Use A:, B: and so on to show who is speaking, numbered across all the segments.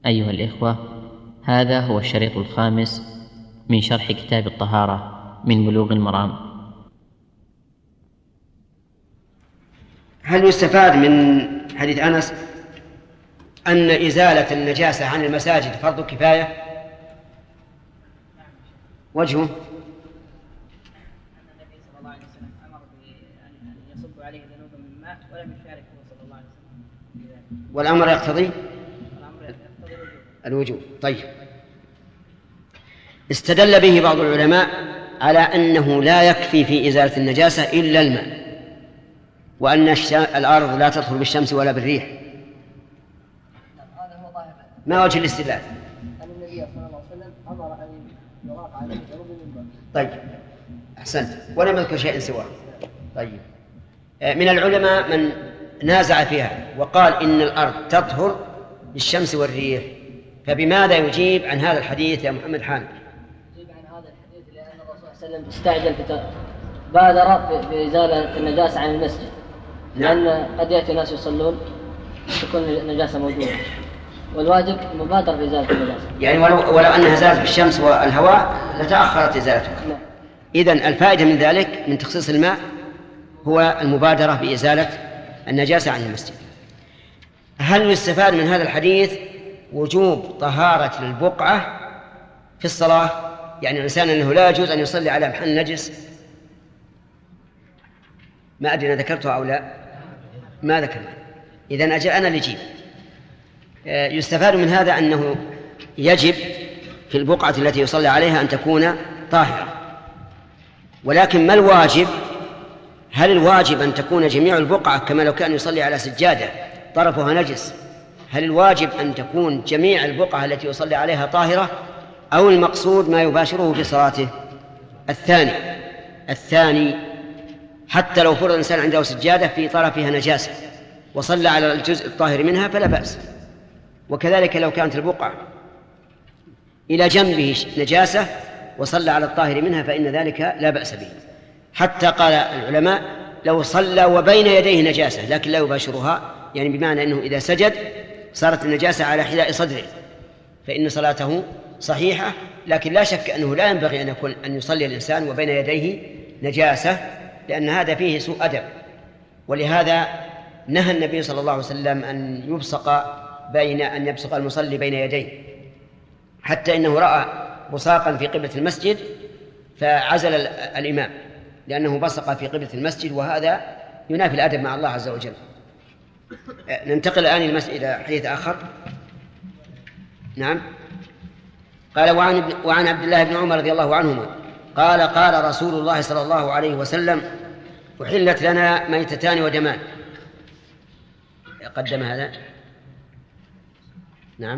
A: أيها الإخوة، هذا هو الشريط الخامس من شرح كتاب الطهارة من بلوغ المرام.
B: هل يستفاد من حديث أنس أن إزالة النجاسة عن المساجد فرض كفاية؟ وجهه
C: أن النبي صلى الله عليه وسلم أمر بأن يصب عليه ذنوبا من ماء ولم يشاركه صلى الله عليه وسلم،
B: والأمر يقتضي الوجوب. طيب، استدل به بعض العلماء على أنه لا يكفي في إزالة النجاسة إلا الماء، وأن الأرض لا تطهر بالشمس ولا بالريح. ما وجه الاستدلال؟
C: أن النبي صلى الله عليه وسلم أمر أن يراق عليه ذنوب من ماء.
B: طيب، أحسنت، ولم يذكر شيء سواه. طيب، من العلماء من نازع فيها وقال إن الأرض تطهر بالشمس والريح، فبماذا يجيب عن هذا الحديث يا محمد حامد؟
C: يجيب عن هذا الحديث لأن الرسول صلى الله عليه وسلم استعجل بادر بإزالة النجاسة عن المسجد.
B: نعم.
C: لأن قد يأتي ناس يصلون تكون النجاسة موجودة، والواجب مبادرة بإزالة النجاسة.
B: يعني ولو أنها زالت بالشمس والهواء لتأخرت إزالتها.
C: نعم.
B: إذن الفائدة من ذلك من تخصيص الماء هو المبادرة بإزالة النجاسة عن المسجد. هل يستفاد من هذا الحديث وجوب طهارة البقعة في الصلاة؟ يعني الإنسان أنه لا يجوز أن يصلي على محل نجس. ما أدري أنا ذكرتها أو لا، ما ذكرنا. إذن أجل أنا لجيب. يستفاد من هذا أنه يجب في البقعة التي يصلي عليها أن تكون طاهرة، ولكن ما الواجب؟ هل الواجب أن تكون جميع البقعة كما لو كان يصلي على سجادة طرفها نجس؟ هل الواجب أن تكون جميع البقعة التي يصلي عليها طاهرة، أو المقصود ما يباشره في صلاته؟ الثاني، حتى لو فرض الإنسان عنده سجادة في طرفها نجاسة وصلى على الجزء الطاهر منها فلا بأس. وكذلك لو كانت البقعة إلى جنبه نجاسة وصلى على الطاهر منها فإن ذلك لا بأس به. حتى قال العلماء لو صلى وبين يديه نجاسة لكن لا يباشرها، يعني بمعنى أنه إذا سجد صارت النجاسة على حذاء صدره فإن صلاته صحيحة، لكن لا شك أنه لا ينبغي أن يصلي الإنسان وبين يديه نجاسة، لأن هذا فيه سوء أدب. ولهذا نهى النبي صلى الله عليه وسلم أن يبصق المصلي بين يديه، حتى إنه رأى بصاقا في قبلة المسجد فعزل الإمام لأنه بصق في قبلة المسجد، وهذا ينافي الأدب مع الله عز وجل. ننتقل الآن إلى حديث آخر. نعم. قال وعن عبد الله بن عمر رضي الله عنهما قال قال رسول الله صلى الله عليه وسلم أحلت لنا ميتتان ودمان. قدم هذا. نعم.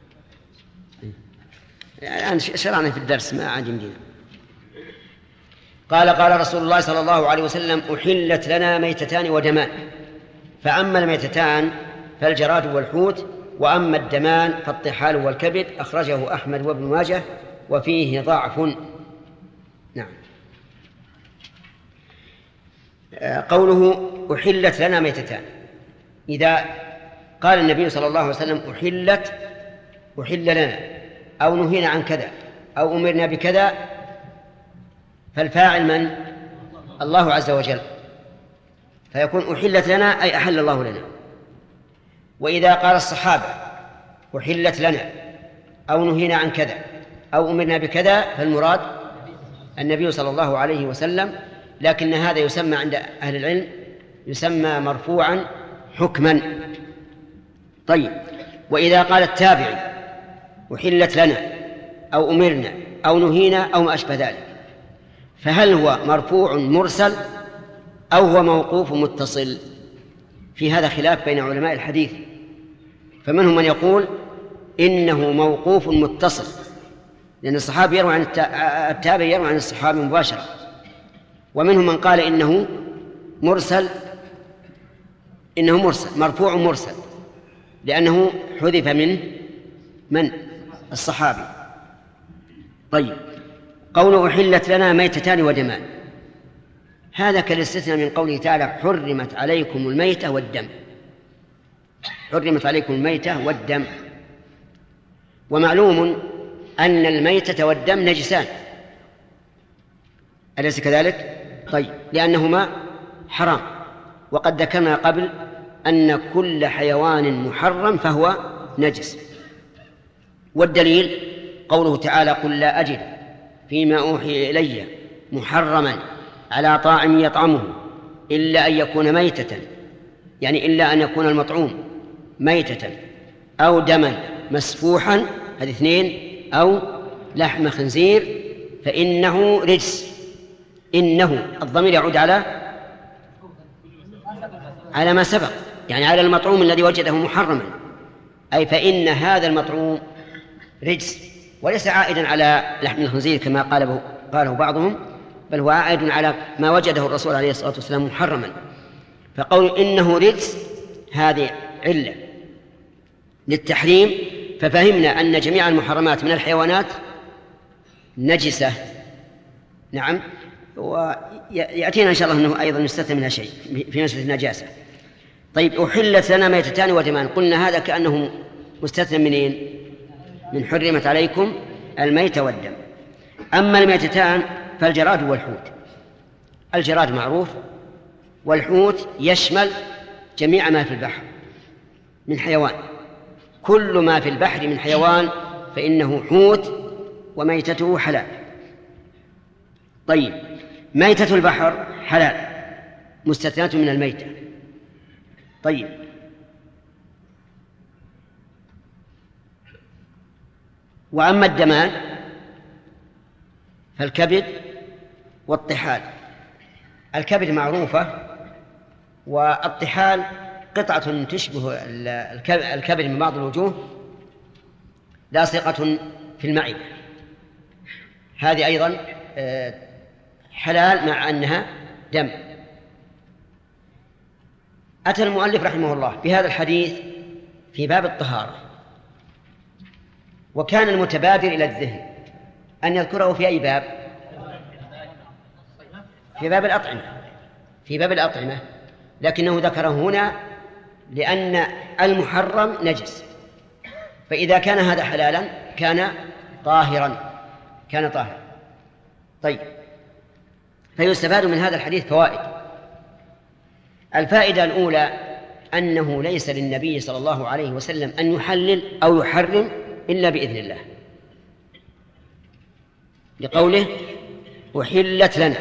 B: الآن شرعنا في الدرس ما عاد يمدينا. قال قال رسول الله صلى الله عليه وسلم أحلت لنا ميتتان ودمان، فأما الميتتان فالجراد والحوت، وأما الدمان فالطحال والكبد. أخرجه أحمد وابن ماجه وفيه ضعف. نعم. قوله أحلت لنا ميتتان، إذا قال النبي صلى الله عليه وسلم أحل لنا أو نهينا عن كذا أو أمرنا بكذا، فالفاعل من؟ الله عز وجل، فيكون أحلت لنا أي أحل الله لنا. وإذا قال الصحابة أحلت لنا أو نهينا عن كذا أو أمرنا بكذا فالمراد النبي صلى الله عليه وسلم، لكن هذا يسمى عند أهل العلم يسمى مرفوعا حكما. طيب، وإذا قال التابعي أحلت لنا أو أمرنا أو نهينا أو ما أشبه ذلك، فهل هو مرفوع مرسل أو هو موقوف متصل؟ في هذا خلاف بين علماء الحديث، فمنهم من يقول إنه موقوف متصل، لأن الصحابي يروي عن التابعي يروي عن الصحابي مباشرة، ومنهم من قال إنه مرسل مرفوع مرسل، لأنه حذف من الصحابي. طيب، قوله أحلت لنا ميتتان ودمان، هذا كالاستثناء من قوله تعالى حرمت عليكم الميتة والدم. حرمت عليكم الميتة والدم، ومعلوم أن الميتة والدم نجسان، أليس كذلك؟ طيب، لأنهما حرام، وقد ذكرنا قبل أن كل حيوان محرم فهو نجس. والدليل قوله تعالى: قل لا أجد فيما أوحي إلي محرما على طاعم يطعمه إلا أن يكون ميتة، يعني إلا أن يكون المطعوم ميتة أو دما مسفوحا، هذه اثنين، أو لحم خنزير فإنه رجس. إنه الضمير يعود على ما سبق، يعني على المطعوم الذي وجده محرما، أي فإن هذا المطعوم رجس، وليس عائدا على لحم الخنزير كما قاله بعضهم، بل هو عائد على ما وجده الرسول عليه الصلاة والسلام محرما. فقول إنه رجس هذه علة للتحريم، ففهمنا أن جميع المحرمات من الحيوانات نجسة. نعم، ويأتينا إن شاء الله أنه أيضا يستثنى منها شيء في مسألة النجاسة. طيب، أحلت لنا ميتتان ودمان، قلنا هذا كأنه مستثنى منين؟ من حرمت عليكم الميت والدم. أما الميتتان فالجراد والحوت. الجراد معروف، والحوت يشمل جميع ما في البحر من حيوان، كل ما في البحر من حيوان فإنه حوت وميتته حلال. طيب، ميتة البحر حلال مستثناة من الميتة. طيب، وأما الدمان فالكبد والطحال. الكبد معروفة، والطحال قطعة تشبه الكبد من بعض الوجوه، لاصقة في المعدة، هذه أيضا حلال مع أنها دم. أتى المؤلف رحمه الله بهذا الحديث في باب الطهارة، وكان المتبادر إلى الذهن أن يذكره في أي باب؟ في باب الأطعمة، في باب الأطعمة، لكنه ذكره هنا لأن المحرم نجس، فإذا كان هذا حلالا كان طاهرا. طيب، فيستفاد من هذا الحديث فوائد. الفائدة الأولى أنه ليس للنبي صلى الله عليه وسلم أن يحلل أو يحرم إلا بإذن الله، لقوله أحلت لنا،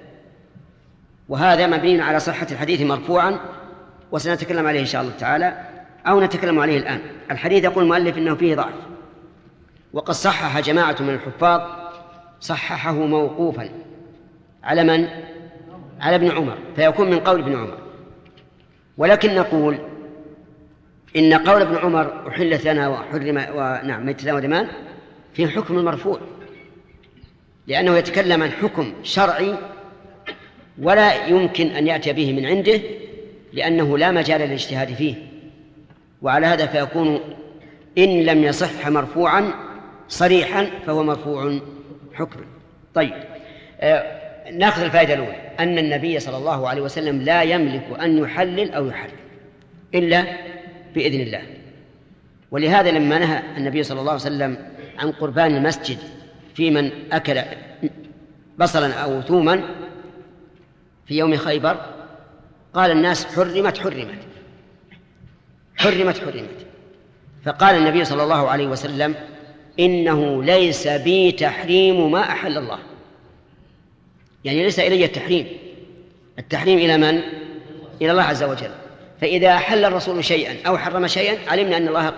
B: وهذا مبني على صحة الحديث مرفوعا، وسنتكلم عليه إن شاء الله تعالى، أو نتكلم عليه الآن. الحديث يقول المؤلف إنه فيه ضعف، وقد صحح جماعة من الحفاظ، صححه موقوفا على من؟ على ابن عمر، فيكون من قول ابن عمر. ولكن نقول إن قول ابن عمر أحلت لنا وحرم ميتتان ودمان في حكم المرفوع، لأنه يتكلم عن حكم شرعي ولا يمكن أن يأتي به من عنده، لأنه لا مجال للاجتهاد فيه. وعلى هذا فيكون إن لم يصح مرفوعا صريحا فهو مرفوع حكما. طيب، نأخذ الفائدة الأولى أن النبي صلى الله عليه وسلم لا يملك أن يحلل أو يحرم إلا بإذن الله. ولهذا لما نهى النبي صلى الله عليه وسلم عن قربان المسجد في من أكل بصلا أو ثوما في يوم خيبر، قال الناس حرمت حرمت حرمت حرمت، فقال النبي صلى الله عليه وسلم إنه ليس بي تحريم ما أحل الله، يعني ليس إلي التحريم إلى من؟ إلى الله عز وجل. فإذا أحل الرسول شيئا أو حرم شيئا علمنا أن الله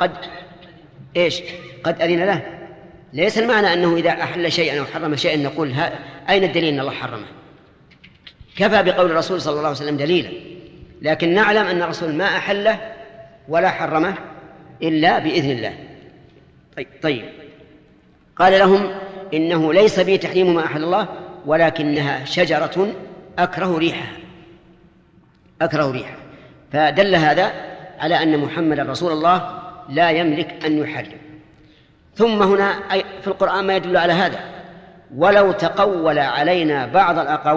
B: قد أذن له. ليس المعنى أنه إذا أحل شيئا أو حرم شيئا نقول أين الدليل أن الله حرمه؟ كفى بقول الرسول صلى الله عليه وسلم دليلا، لكن نعلم أن الرسول ما أحله ولا حرمه إلا بإذن الله. طيب، قال لهم إنه ليس بي تحريم ما أحل الله، ولكنها شجرة أكره ريحها. فدل هذا على أن محمد رسول الله لا يملك أن يحرم. ثم هنا في القرآن ما يدل على هذا: ولو تقول علينا بعض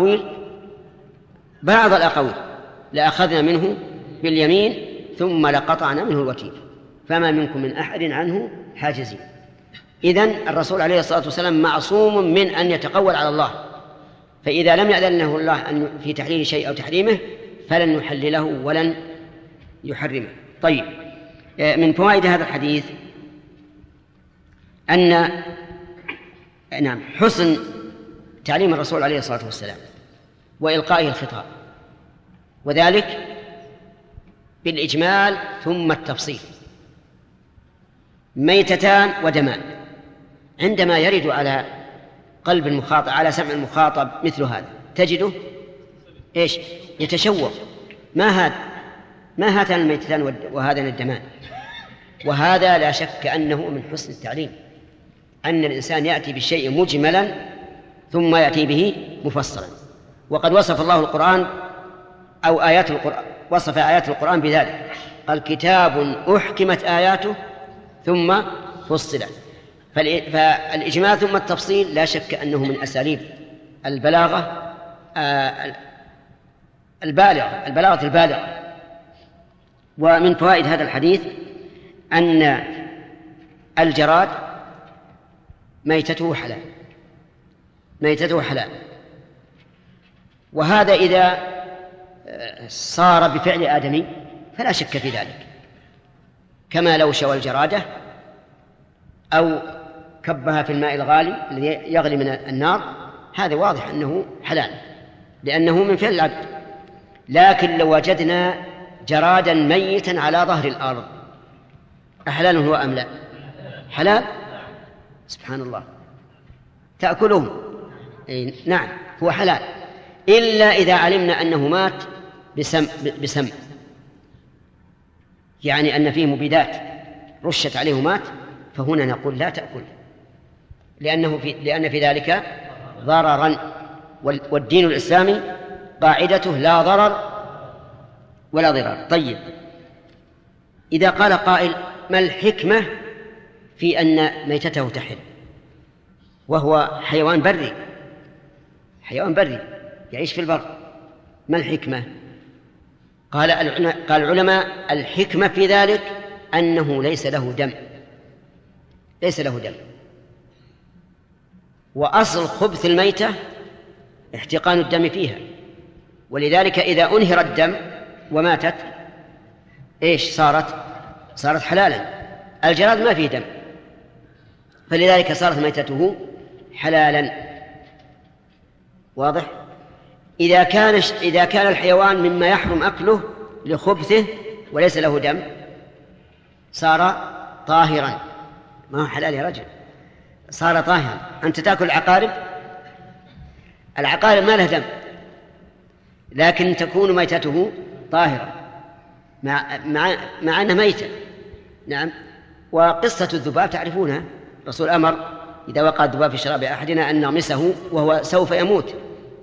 B: الأقاويل لأخذنا منه باليمين ثم لقطعنا منه الوتين فما منكم من أحد عنه حاجزين. إذن الرسول عليه الصلاة والسلام معصوم من أن يتقول على الله، فإذا لم يأذن له الله أن في تحليل شيء أو تحريمه فلن يحلله ولن يحرمه. طيب، من فوائد هذا الحديث أن حسن تعليم الرسول عليه الصلاة والسلام وإلقائه الخطاب، وذلك بالإجمال ثم التفصيل. ميتتان ودمان، عندما يرد على قلب المخاطب، على سمع المخاطب مثل هذا، تجده إيش؟ يتشوق، ما هاتان الميتتان وهذان الدمان. وهذا لا شك أنه من حسن التعليم، أن الإنسان يأتي بالشيء مجملا ثم يأتي به مفصلا. وقد وصف الله القرآن أو آيات القرآن، وصف آيات القرآن بذلك، قال كتاب أحكمت آياته ثم فصلت. فالإجمال ثم التفصيل لا شك أنه من أساليب البلاغة البالغة. ومن فوائد هذا الحديث أن الجراد ميتته حلال، وهذا إذا صار بفعل آدمي فلا شك في ذلك، كما لو شوى الجرادة أو كبها في الماء الغالي الذي يغلي من النار، هذا واضح أنه حلال لأنه من فعل العبد. لكن لو وجدنا جرادا ميتا على ظهر الأرض أحلال هو أم لا؟ حلال، سبحان الله، تأكله، نعم هو حلال، إلا إذا علمنا أنه مات بسم، يعني أن فيه مبيدات رشت عليه مات، فهنا نقول لا تأكل، لأن في ذلك ضررا، والدين الإسلامي قاعدته لا ضرر ولا ضرار. طيب، إذا قال قائل ما الحكمة في أن ميتته تحل وهو حيوان بري يعيش في البر، ما الحكمة؟ قال العلماء الحكمة في ذلك أنه ليس له دم، وأصل خبث الميتة احتقان الدم فيها، ولذلك إذا أنهر الدم وماتت إيش صارت حلالا. الجراد ما فيه دم، فلذلك صارت ميتته حلالا. واضح؟ إذا كان الحيوان مما يحرم أكله لخبثه وليس له دم صار طاهرا، ما هو حلال يا رجل، صار طاهرا. أنت تأكل العقارب ما له دم، لكن تكون ميتته طاهرة مع أنها ميتة. نعم. وقصة الذباب تعرفونها، الرسول أمر إذا وقع الذباب في شراب أحدنا أن نغمسه وهو سوف يموت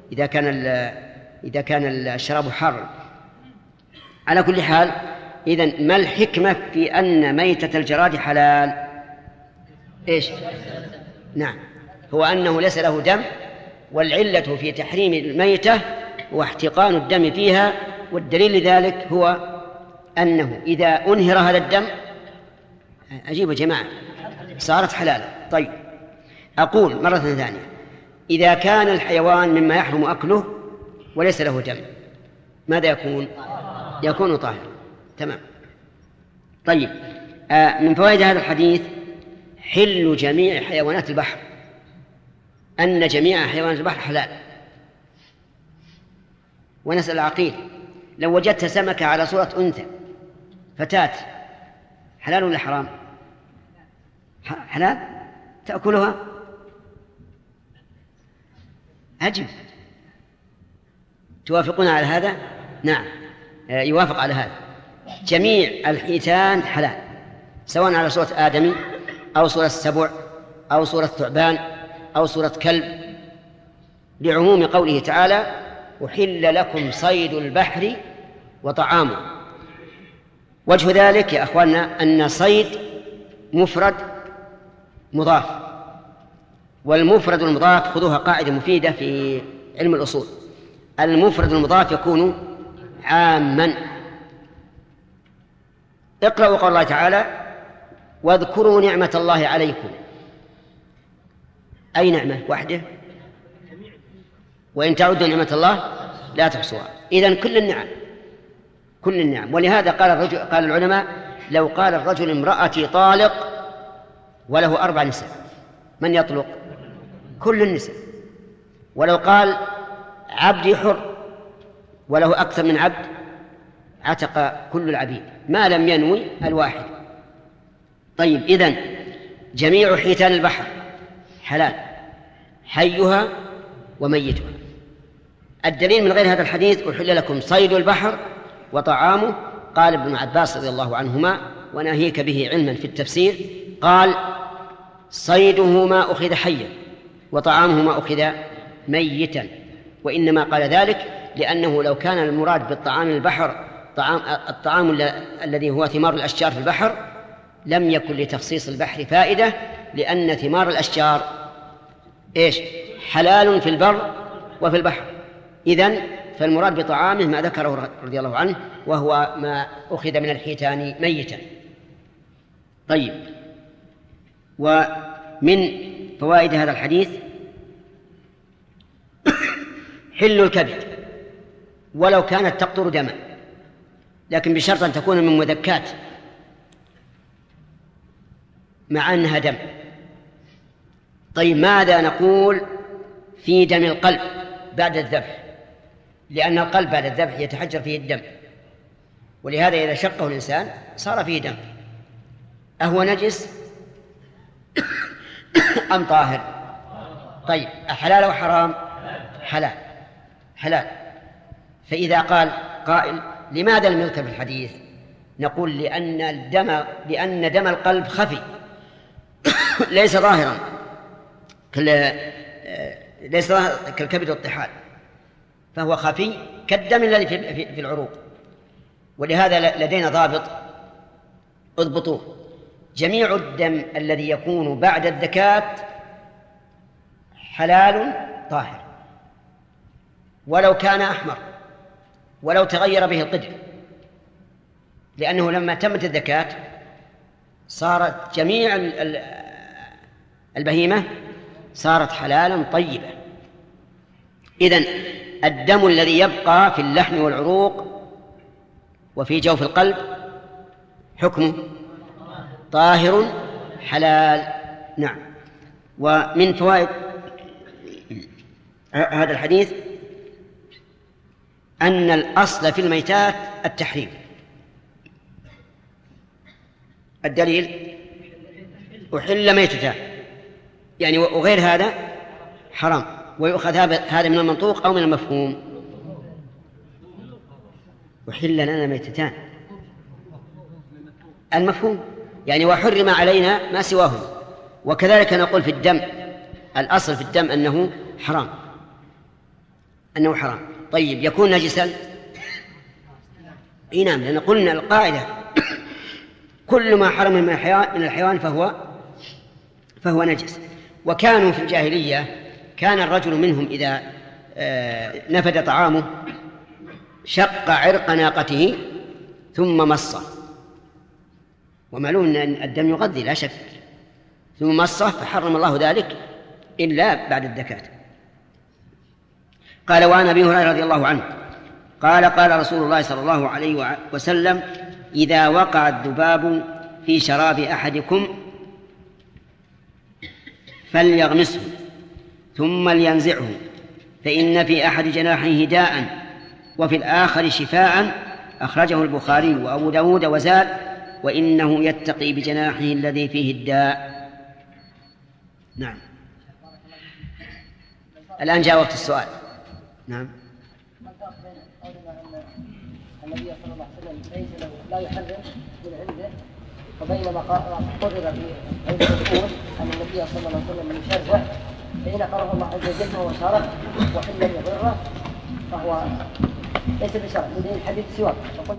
B: إذا كان الشراب حارا. على كل حال، إذن ما الحكمة في أن ميتة الجراد حلال؟ إيش؟ نعم، هو أنه ليس له دم، والعلة في تحريم الميتة واحتقان الدم فيها، والدليل لذلك هو أنه إذا أنهر هذا الدم، عجيب يا جماعة، صارت حلالا. طيب، أقول مرة ثانية، إذا كان الحيوان مما يحرم أكله وليس له دم ماذا يكون طاهر. تمام. طيب، من فوائد هذا الحديث حل جميع حيوانات البحر، أن جميع حيوانات البحر حلال. ونسأل العقيل، لو وجدت سمكة على صورة أنثى فتاة، حلال ولا حرام؟ حلال، تأكلها؟ عجب، توافقون على هذا؟ نعم، يوافق على هذا. جميع الحيتان حلال، سواء على صورة آدمي أو صورة سبع أو صورة ثعبان أو صورة كلب، لعموم قوله تعالى أحل لكم صيد البحر وطعامه. وجه ذلك يا أخواننا أن صيد مفرد مضاف، والمفرد المضاف خذوها قاعدة مفيدة في علم الأصول، المفرد المضاف يكون عاما. اقرأوا قول الله تعالى واذكروا نعمة الله عليكم أي نعمة وحده؟ وإن تعدوا نعمة الله لا تحصوها. إذن كل النعم. ولهذا قال العلماء: لو قال الرجل امرأتي طالق وله 4 نساء من يطلق؟ كل النساء. ولو قال عبدي حر وله أكثر من عبد عتق كل العبيد ما لم ينوي الواحد. طيب، إذن جميع حيتان البحر حلال، حيها وميتها. الدليل من غير هذا الحديث: أحل لكم صيد البحر وطعامه. قال ابن عباس رضي الله عنهما، وناهيك به علما في التفسير، قال: صيده ما أخذ حيا وطعامه ما أخذ ميتا. وإنما قال ذلك لأنه لو كان المراد بالطعام البحر الطعام الذي هو ثمار الأشجار في البحر لم يكن لتخصيص البحر فائدة، لأن ثمار الأشجار حلال في البر وفي البحر. إذن فالمراد بطعامه ما ذكره رضي الله عنه، وهو ما أخذ من الحيتان ميتا. طيب، ومن فوائد هذا الحديث حل الكبد ولو كانت تقطر دما، لكن بشرط أن تكون من مذكات مع أنها دم. طيب، ماذا نقول في دم القلب بعد الذبح؟ لأن القلب بعد الذبح يتحجر فيه الدم، ولهذا إذا شقه الإنسان صار فيه دم. أهو نجس أم طاهر؟ طيب، أحلال أو حرام؟ حلال. فإذا قال قائل: لماذا لم يذكر في الحديث؟ نقول: لأن دم القلب خفي ليس ظاهرا كالكبد والطحال، فهو خفي كالدم الذي في العروق. ولهذا لدينا ضابط اضبطوه: جميع الدم الذي يكون بعد الزكاة حلال طاهر، ولو كان أحمر، ولو تغير به القدر، لأنه لما تمت الزكاة صارت جميع البهيمة صارت حلالا طيبة. إذن الدم الذي يبقى في اللحم والعروق وفي جوف القلب حكمه طاهر حلال. نعم. ومن فوائد هذا الحديث أن الأصل في الميتات التحريم. الدليل: أحل ميتتان، يعني وغير هذا حرام. ويؤخذ هذا من المنطوق أو من المفهوم؟ أحل لنا ميتتان، المفهوم يعني وحرم علينا ما سواه. وكذلك نقول في الدم، الأصل في الدم أنه حرام. طيب، يكون نجسا؟ نعم، لأن قلنا القاعدة كل ما حرم من الحيوان فهو نجس. وكانوا في الجاهلية كان الرجل منهم إذا نفد طعامه شق عرق ناقته ثم مصه، ومعلوم أن الدم يغذي لا شك، ثم مصه فحرم الله ذلك إلا بعد الزكاة. قال: وعن أبي هريرة رضي الله عنه قال: قال رسول الله صلى الله عليه وسلم: إذا وقع الذباب في شراب أحدكم فليغمسه ثم لينزعه، فإن في أحد جناحيه داء وفي الآخر شفاء. أخرجه البخاري وأبو داود وزاد: وإنه يتقي بجناحه الذي فيه الداء. نعم. الآن جاء وقت السؤال. نعم.
C: النبي صلى الله عليه وسلم ليس له لا يحرم من عنده، وبينما قرر في عند الأمور أن النبي صلى الله عليه وسلم يشرع، فإن قرر الله عز وجل فهو شرع، وإن لم يضره فهو ليس بشرع. بدين الحديث السواك،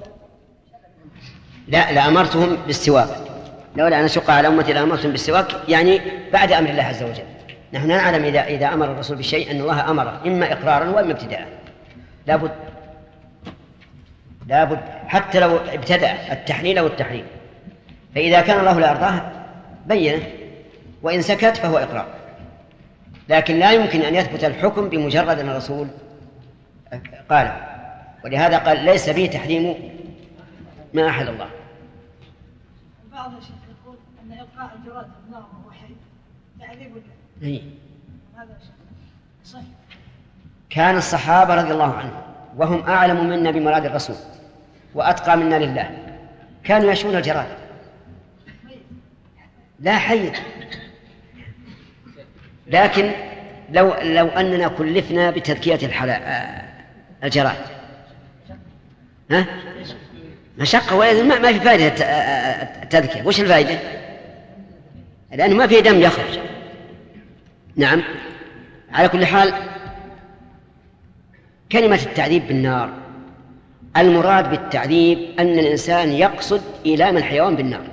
B: لا لأمرتهم بالسواك، لولا أن أشق على أمتي لأمرتهم بالسواك، يعني بعد أمر الله عز وجل. نحن نعلم إذا أمر الرسول بشيء أن الله أمره إما إقرارا وإما ابتداء، لابد حتى لو ابتدأ التحليل أو التحريم. فإذا كان الله لا يرضاه بينه، وإن سكت فهو إقرار. لكن لا يمكن أن يثبت الحكم بمجرد أن الرسول قال. ولهذا قال ليس به تحريم ما أحل الله.
D: بعض الشيخ يقول أن إبقاء الجراد في النار وهو حي تعذيب له.
B: إيه.
D: هذا صحيح.
B: كان الصحابة رضي الله عنهم وهم أعلم منا بمراد الرسول وأتقى منا لله كانوا يشون الجراد لا حي. لكن لو أننا كلفنا بتذكية الجراد مشقة ما في فائدة التذكية. وش الفائدة؟ لأنه ما في دم يخرج. نعم. على كل حال كلمة التعذيب بالنار المراد بالتعذيب أن الإنسان يقصد إيلام الحيوان بالنار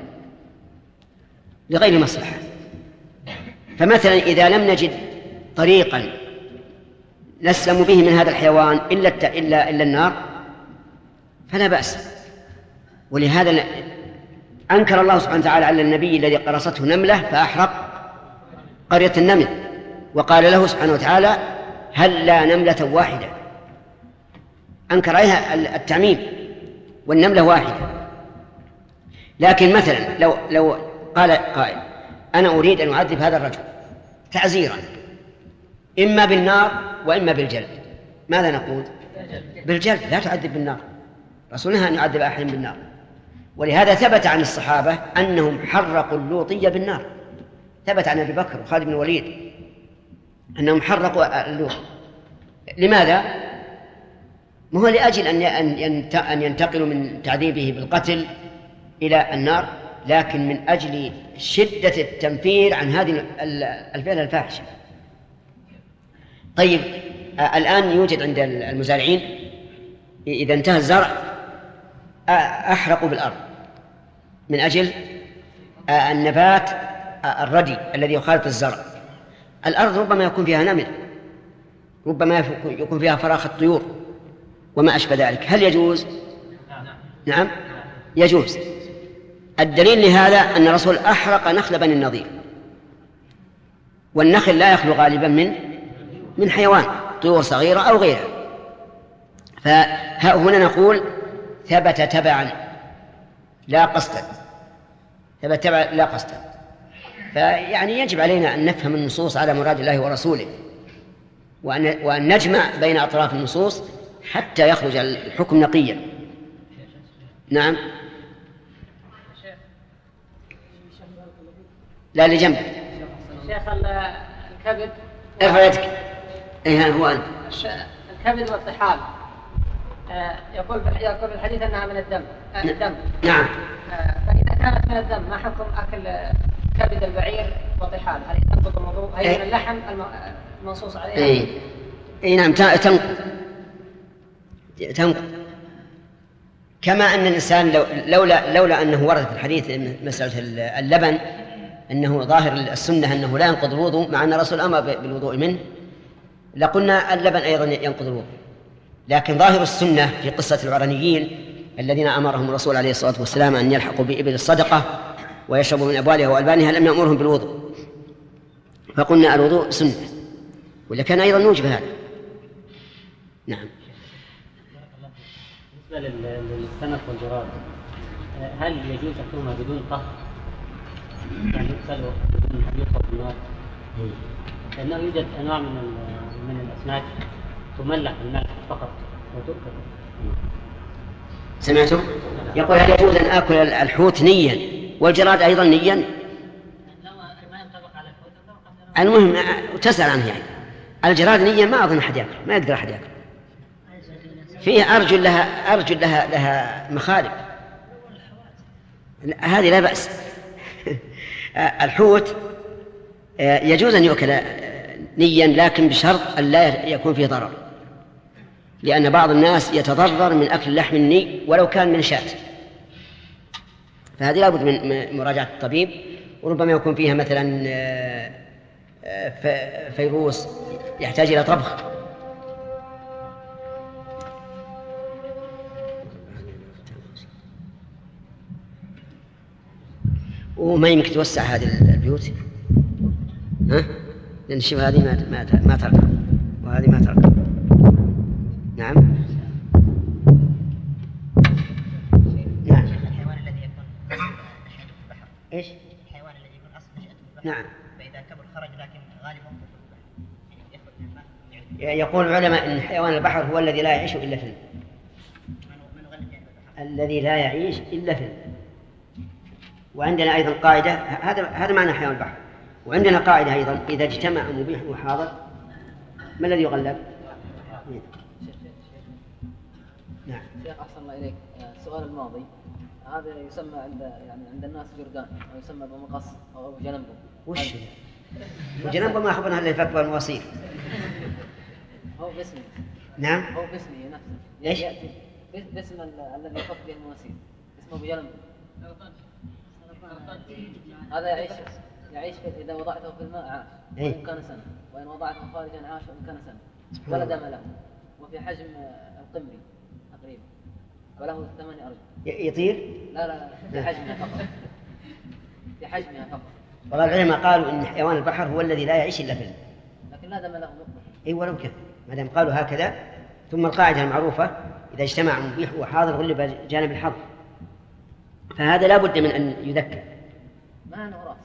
B: لغير مصلحة. فمثلا إذا لم نجد طريقا نسلم به من هذا الحيوان إلا النار فلا بأس. ولهذا أنكر الله سبحانه وتعالى على النبي الذي قرصته نملة فأحرق قرية النمل وقال له سبحانه وتعالى هل لا نملة واحدة. أنكر عليها التعميم والنملة واحدة. لكن مثلا لو قال قائل أنا أريد أن أعذب هذا الرجل تعزيرا إما بالنار وإما بالجلد، ماذا نقول؟ بالجلد. لا تعذب بالنار، رسولنا أن يعذب أحد بالنار. ولهذا ثبت عن الصحابة أنهم حرقوا اللوطية بالنار. ثبت عن أبي بكر وخالد بن الوليد أنهم حرقوا اللوط. لماذا؟ ما هو لأجل أن ينتقلوا من تعذيبه بالقتل إلى النار، لكن من أجل شدة التنفير عن هذه الفعل الفاحشة. طيب الآن يوجد عند المزارعين إذا انتهى الزرع أحرقوا بالأرض من أجل النبات الردي الذي يخالط الزرع. الأرض ربما يكون فيها نمل، ربما يكون فيها فراخ الطيور وما أشبه ذلك. هل يجوز؟ نعم يجوز. الدليل لهذا أن الرسول أحرق نخل بني النضير، والنخل لا يخلو غالبا من حيوان طيور صغيرة أو غيرها. فهنا نقول ثبت تبعا لا قصدا، ثبت تبعا لا قصدا. فيعني يجب علينا أن نفهم النصوص على مراد الله ورسوله، وأن نجمع بين أطراف النصوص حتى يخرج الحكم نقيا. نعم. لا اللي جنبك
C: شيخ الكبد
B: ارفع يدك. ايه هو أنت.
C: الكبد والطحال يقول في الحديث أنها من الدم.
B: نعم.
C: فإذا كانت من الدم ما حكم أكل كبد البعير وطحال؟ هل تنقض الموضوع؟ هي من اللحم المنصوص عليها؟
B: اي نعم تنقض. كما أن الإنسان لولا أنه ورد في الحديث مسألة اللبن أنه ظاهر السنة أنه لا ينقض الوضوء، مع أن الرسول أمر بالوضوء منه، لقلنا اللبن أيضا ينقض الوضوء. لكن ظاهر السنة في قصة العرنيين الذين أمرهم الرسول عليه الصلاة والسلام أن يلحقوا بإبل الصدقة ويشربوا من أبوالها وألبانها لم يأمرهم بالوضوء، فقلنا الوضوء سنة، ولكن أيضا نوجب هذا. نعم.
E: بالنسبة للسمك والجراد هل يجوز أكلهما بدون طهي؟ يعني يغسل بدون يطهى بالنار؟ لأنه يوجد أنواع من الأسماك تملح بالملح فقط وتؤكل.
B: سمعتم؟ يقول هل يجوز أن آكل الحوت نيا والجراد أيضا نيا؟ المهم تسأل عنه يعني. الجراد نيا ما أظن أحد يأكل، ما يقدر أحد يأكل. فيه أرجل لها مخالب، هذه لا بأس. الحوت يجوز أن يؤكل نيا، لكن بشرط أن لا يكون فيه ضرر، لأن بعض الناس يتضرر من أكل اللحم الني ولو كان من شاة، فهذه لابد من مراجعة الطبيب. وربما يكون فيها مثلا فيروس يحتاج إلى طبخ. وما يمكن توسع هذه البيوت. ها؟ لأن شوف هذه ما ترقى وهذه ما ترقى. نعم. نعم.
F: الحيوان الذي يكون نشأته في البحر.
B: إيش؟
F: الحيوان الذي يكون أصل نشأته في البحر.
B: نعم.
F: فإذا كبر خرج لكن غالبه يخرج من الماء.
B: يقول العلماء أن حيوان البحر هو الذي لا يعيش إلا في الماء. الذي لا يعيش إلا في الماء. وعندنا أيضا قاعدة، هذا معنى حيوان البحر. وعندنا قاعدة أيضا إذا اجتمع مبيح وحاضر ما الذي يغلب؟
G: نعم. شيخ أحسن الله إليك، السؤال الماضي هذا يسمى عند الناس جردان أو يسمى بمقص أو جنبه.
B: وش؟ وجنبه ما أخبرنا إلا يفك بالمواصيل.
G: هو باسمه.
B: نعم.
G: هو باسمه نفسه.
B: إيش؟
G: باسم الذي يفك به المواصيل اسمه بجنبه. هذا يعيش إذا وضعته في الماء عاش وإن كان سنة، وإن وضعته خارجا عاش وإن كان سنة، ولا دم له، وفي حجم القمري تقريبا، وله 8 أرجل.
B: يطير؟
G: لا في حجمها فقط. في حجمها فقط.
B: والله العلماء قالوا إن حيوان البحر هو الذي لا يعيش إلا في الماء.
G: لكن لا دم له مطلقا.
B: أي ولو كذا ما دام قالوا هكذا. ثم القاعدة المعروفة إذا اجتمع مبيح وحاضر غلب جانب الحظ، فهذا لا بد من أن يذكر.
G: ما أنا راس.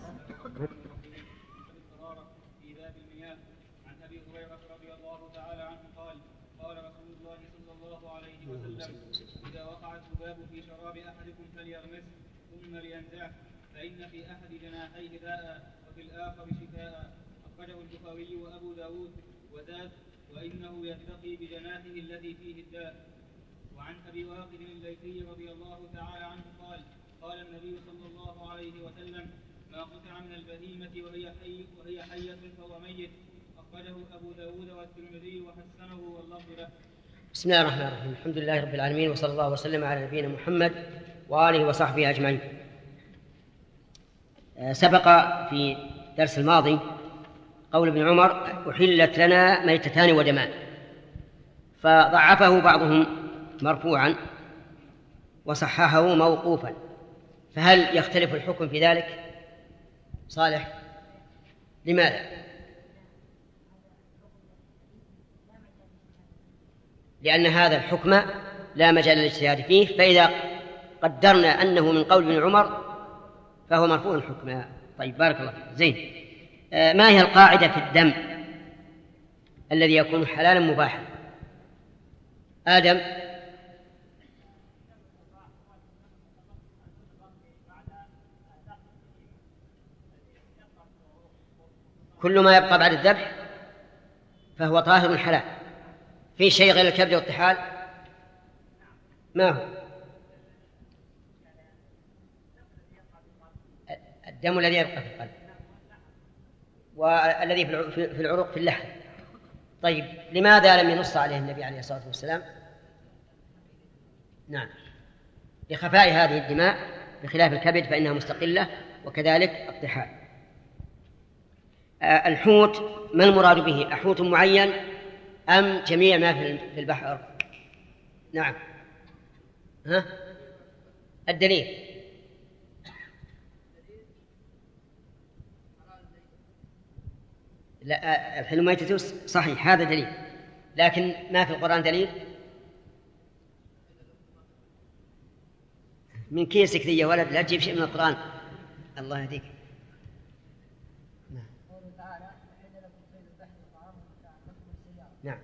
H: في باب المياه عن أبي هريرة رضي الله تعالى عنه قال قال رسول الله صلى الله عليه وسلم إذا وقع الذباب في شراب أحدكم فليغمسه ثم لينزعه فإن في أحد جناحيه داء وفي الآخر شفاء. أخرجه البخاري وأبو داود وزاد وإنه يتقي بجناحه الذي فيه الداء. وعن أبي واقد الليثي رضي الله تعالى عنه قال قال النبي صلى الله عليه وسلم ما قطع من البهيمة وهي حية فهو ميت. أخرجه أبو داود والترمذي وحسنه واللفظ له.
B: بسم الله الرحمن الرحيم. الحمد لله رب العالمين، وصلى الله وسلم على نبينا محمد وآله وصحبه أجمعين. سبق في درس الماضي قول ابن عمر أحلت لنا ميتتان ودمان، فضعفه بعضهم مرفوعا وصححه موقوفا، فهل يختلف الحكم في ذلك؟ صالح، لماذا؟ لأن هذا الحكم لا مجال للاجتهاد فيه، فإذا قدرنا أنه من قول ابن عمر فهو مرفوع حكما. طيب بارك الله فيك. زين. ما هي القاعدة في الدم الذي يكون حلالا مباحا؟ آدم. كل ما يبقى بعد الذبح فهو طاهر حلال. في شيء غير الكبد والطحال؟ ما هو؟ الدم الذي يبقى في القلب والذي في العروق في اللحم. طيب لماذا لم ينص عليه النبي عليه الصلاة والسلام؟ نعم، لخفاء هذه الدماء بخلاف الكبد فإنها مستقلة، وكذلك الطحال. الحوت ما المراد به؟ أحوت معين أم جميع ما في البحر؟ نعم. الدليل لا، الحلم ميتته صحيح، هذا دليل، لكن ما في القرآن دليل. من كيسك ذي يا ولد، لا تجيب شيء من القرآن، الله يهديك. نعم.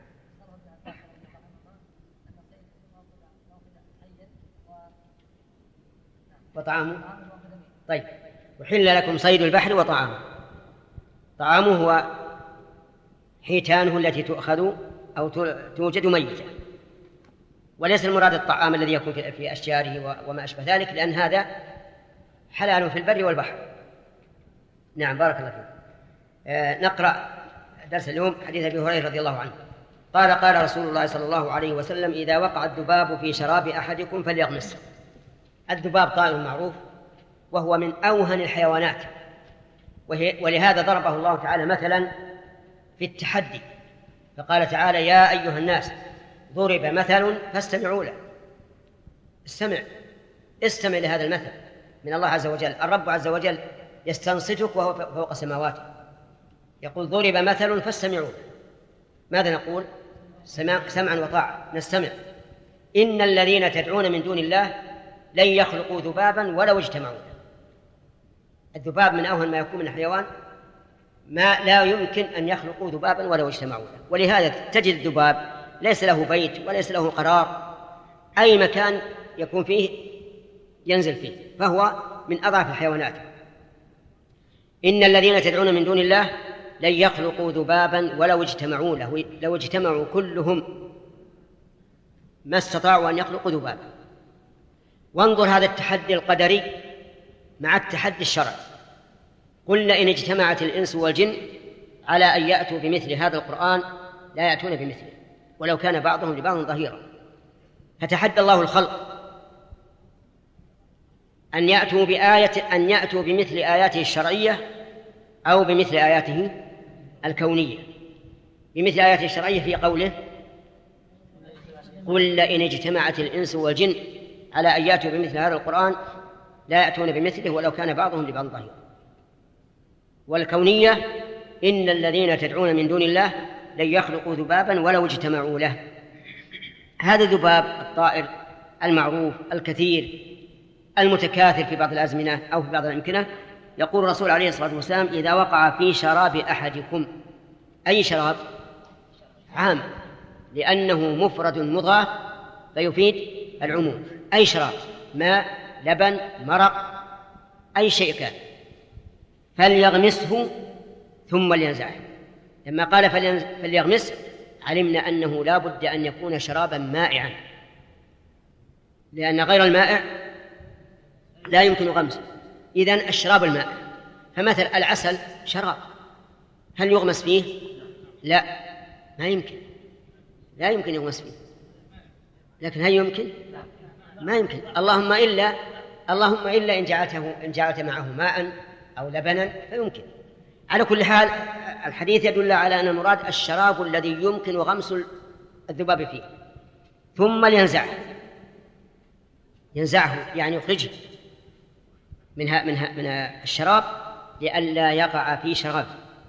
B: وطعامه. طيب، وحل لكم صيد البحر وطعامه. طعامه هو حيتانه التي تؤخذ أو توجد ميتة، وليس المراد الطعام الذي يكون في أشجاره وما أشبه ذلك، لأن هذا حلال في البر والبحر. نعم بارك الله فيك. نقرأ درس اليوم حديث أبي هريرة رضي الله عنه قال قال رسول الله صلى الله عليه وسلم إذا وقع الذباب في شراب أحدكم فليغمسه. الذباب طائر معروف وهو من أوهن الحيوانات، ولهذا ضربه الله تعالى مثلا في التحدي، فقال تعالى يا أيها الناس ضرب مثل فاستمعوا له. استمع لهذا المثل من الله عز وجل. الرب عز وجل يستنصتك وهو فوق سماواته، يقول ضرب مثل فاستمعوا. ماذا نقول؟ سمعا وطاعة، نستمع. إن الذين تدعون من دون الله لن يخلقوا ذبابا ولو اجتمعوا. الذباب من أوهن ما يكون من الحيوان، ما لا يمكن أن يخلقوا ذبابا ولو اجتمعوا له. ولهذا تجد الذباب ليس له بيت وليس له قرار، أي مكان يكون فيه ينزل فيه، فهو من أضعف الحيوانات. إن الذين تدعون من دون الله لن يخلقوا ذبابا ولو اجتمعوا له، لو اجتمعوا كلهم ما استطاعوا أن يخلقوا ذبابا. وانظر هذا التحدي القدري مع التحدي الشرعي. قل لئن اجتمعت الإنس والجن على أن يأتوا بمثل هذا القرآن لا يأتون بمثله ولو كان بعضهم لبعض ظهيرا. فتحدى الله الخلق أن يأتوا بمثل آياته الشرعية أو بمثل آياته الكونية. بمثل آياته الشرعية في قوله قل لئن اجتمعت الإنس والجن على أن يأتوا بمثل هذا القرآن لا يأتون بمثله ولو كان بعضهم لبعض ظهيرا. والكونية إن الذين تدعون من دون الله لن يخلقوا ذبابا ولو اجتمعوا له. هذا الذباب الطائر المعروف الكثير المتكاثر في بعض الأزمنة أو في بعض الأمكنة، يقول الرسول عليه الصلاة والسلام إذا وقع في شراب أحدكم، أي شراب؟ عام، لأنه مفرد مضاف فيفيد العموم. أي شراب، ماء، لبن، مرق، أي شيء كان، فليغمسه ثم لينزعه. لما قال فليغمسه علمنا أنه لا بد أن يكون شرابا مائعا، لأن غير المائع لا يمكن غمسه. إذن الشراب المائع. فمثل العسل شراب، هل يغمس فيه؟ لا، ما يمكن، لا يمكن يغمس فيه. لكن هل يمكن؟ ما يمكن. اللهم إلا إن جعلت معه ماء أو لبنا فيمكن. على كل حال الحديث يدل على أن المراد الشراب الذي يمكن غمس الذباب فيه. ثم ينزعه يعني يخرجه من الشراب لئلا يقع في شراب.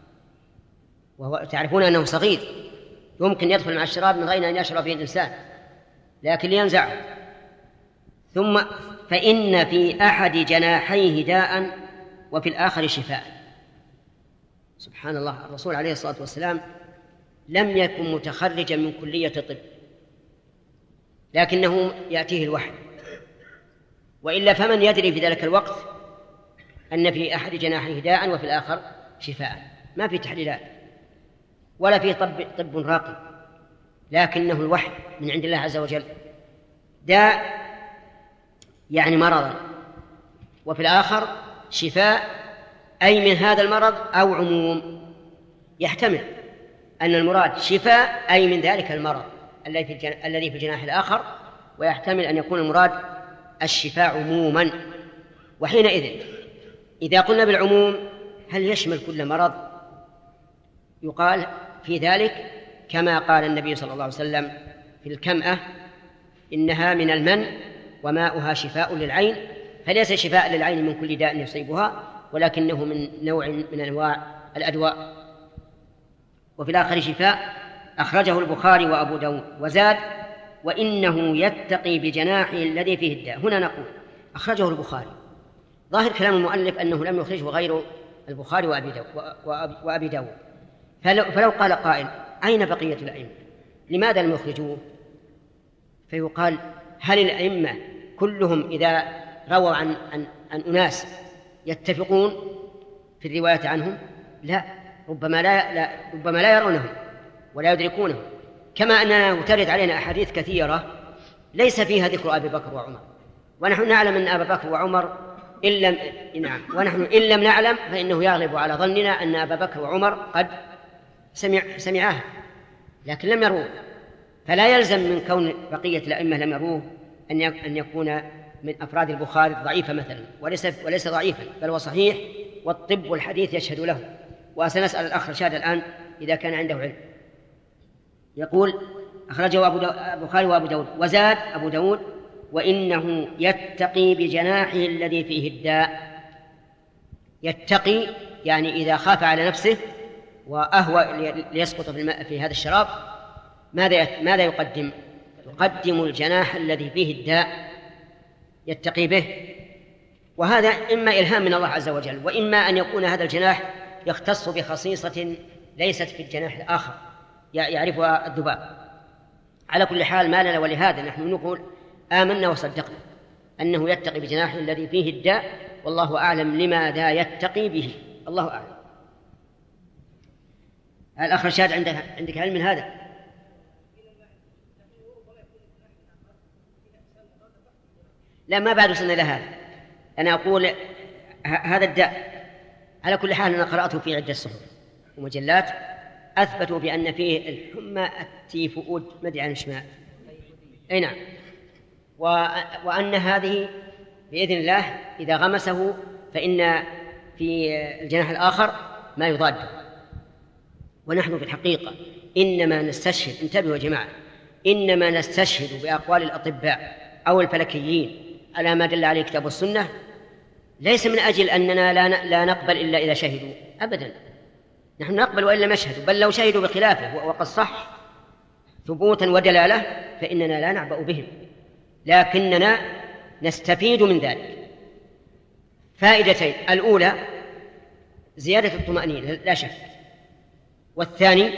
B: تعرفون أنه صغير يمكن يدخل مع الشراب من غير أن يشرب فيه الإنسان، لكن ينزعه. ثم فإن في أحد جناحيه داء وفي الآخر شفاء. سبحان الله، الرسول عليه الصلاة والسلام لم يكن متخرجا من كلية الطب، لكنه يأتيه الوحي، وإلا فمن يدري في ذلك الوقت أن في أحد جناحيه داء وفي الآخر شفاء؟ ما في تحليلات ولا في طب راقي، لكنه الوحي من عند الله عز وجل. داء يعني مرضا، وفي الآخر شفاء أي من هذا المرض أو عموم. يحتمل أن المراد شفاء أي من ذلك المرض الذي في الجناح الآخر، ويحتمل أن يكون المراد الشفاء عموما. وحينئذ إذا قلنا بالعموم هل يشمل كل مرض؟ يقال في ذلك كما قال النبي صلى الله عليه وسلم في الكمأة إنها من المن وماؤها شفاء للعين، فليس شفاء للعين من كل داء يصيبها، ولكنه من نوع من أنواع الأدواء. وفي الآخر شفاء. أخرجه البخاري وأبو داود. وزاد وإنه يتقي بجناحه الذي فيه الداء. هنا نقول أخرجه البخاري، ظاهر كلام المؤلف أنه لم يخرجه غير البخاري وأبي داود. فلو قال قائل أين بقية الأئمة؟ لماذا لم يخرجوه؟ فيقال هل الأئمة كلهم إذا رووا عن أناس يتفقون في الرواية عنهم؟ لا، ربما لا يرونهم ولا يدركونهم. كما أننا ترد علينا أحاديث كثيرة ليس فيها ذكر أبي بكر وعمر، ونحن نعلم أن أبا بكر وعمر ونحن إن لم نعلم فإنه يغلب على ظننا أن أبا بكر وعمر قد سمعاه لكن لم يروه. فلا يلزم من كون بقية الأئمة لم يروه أن يكون من أفراد البخاري ضعيفا مثلا، وليس ضعيفا بل هو صحيح، والطب والحديث يشهد له. وسنسأل الأخ رشاد الآن إذا كان عنده علم. يقول أخرجه البخاري وأبو داود. وزاد أبو داود وإنه يتقي بجناحه الذي فيه الداء. يتقي يعني إذا خاف على نفسه وأهوى ليسقط في هذا الشراب، ماذا يقدم؟ يقدم الجناح الذي فيه الداء يتقي به، وهذا إما إلهام من الله عز وجل، وإما أن يكون هذا الجناح يختص بخصيصة ليست في الجناح الآخر يعرفها الذباب. على كل حال ما لنا، ولهذا نحن نقول آمنا وصدقنا أنه يتقي بجناح الذي فيه الداء، والله أعلم لماذا يتقي به، الله أعلم. الأخ رشاد عندك علم من هذا؟ لا، ما بعد وصلنا إلى هذا. أنا أقول هذا الداء على كل حال أنا قرأته في عدة صحف ومجلات أثبتوا بأن فيه الحمى التيفؤود، ما أدري عن اسمها، أي نعم، وأن هذه بإذن الله إذا غمسه فإن في الجناح الآخر ما يضاده. ونحن في الحقيقة إنما نستشهد، انتبهوا يا جماعة، إنما نستشهد بأقوال الأطباء أو الفلكيين على ما دل عليه الكتاب والسنة، ليس من أجل أننا لا نقبل إلا إذا شهدوا، أبدا، نحن نقبل وإلا ما شهدوا، بل لو شهدوا بخلافه وقد صح ثبوتا ودلالة فإننا لا نعبأ بهم، لكننا نستفيد من ذلك فائدتين: الأولى زيادة الطمأنينة لا شك، والثاني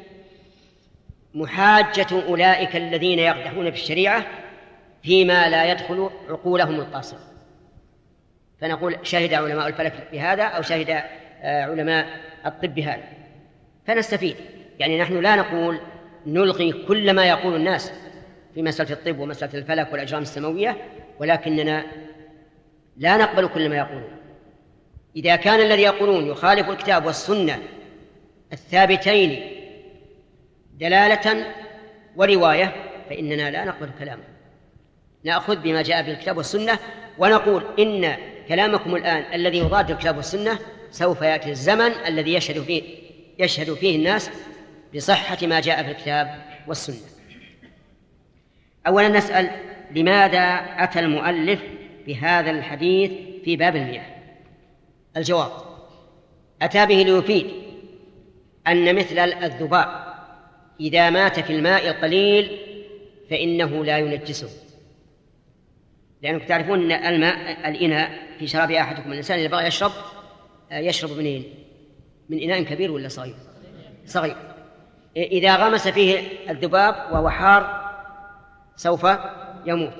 B: محاجة أولئك الذين يقدحون في الشريعة فيما لا يدخل عقولهم القاصرة. فنقول شهد علماء الفلك بهذا أو شهد علماء الطب بهذا، فنستفيد. يعني نحن لا نقول نلغي كل ما يقول الناس في مسألة الطب ومسألة الفلك والأجرام السماوية، ولكننا لا نقبل كل ما يقولون. إذا كان الذي يقولون يخالف الكتاب والسنة الثابتين دلالة ورواية فإننا لا نقبل كلامه، نأخذ بما جاء في الكتاب والسنة، ونقول إن كلامكم الآن الذي يضاد الكتاب والسنة سوف يأتي الزمن الذي يشهد فيه الناس بصحة ما جاء في الكتاب والسنة. أولا نسأل: لماذا أتى المؤلف بهذا الحديث في باب المياه؟ الجواب: أتى به ليفيد أن مثل الذباب إذا مات في الماء القليل فإنه لا ينجسه، لأنكم تعرفون أن الماء الإناء في شراب أحدكم، الإنسان إذا بغى يشرب منين؟ من إناء كبير ولا صغير. إذا غمس فيه الذباب وهو حار سوف يموت.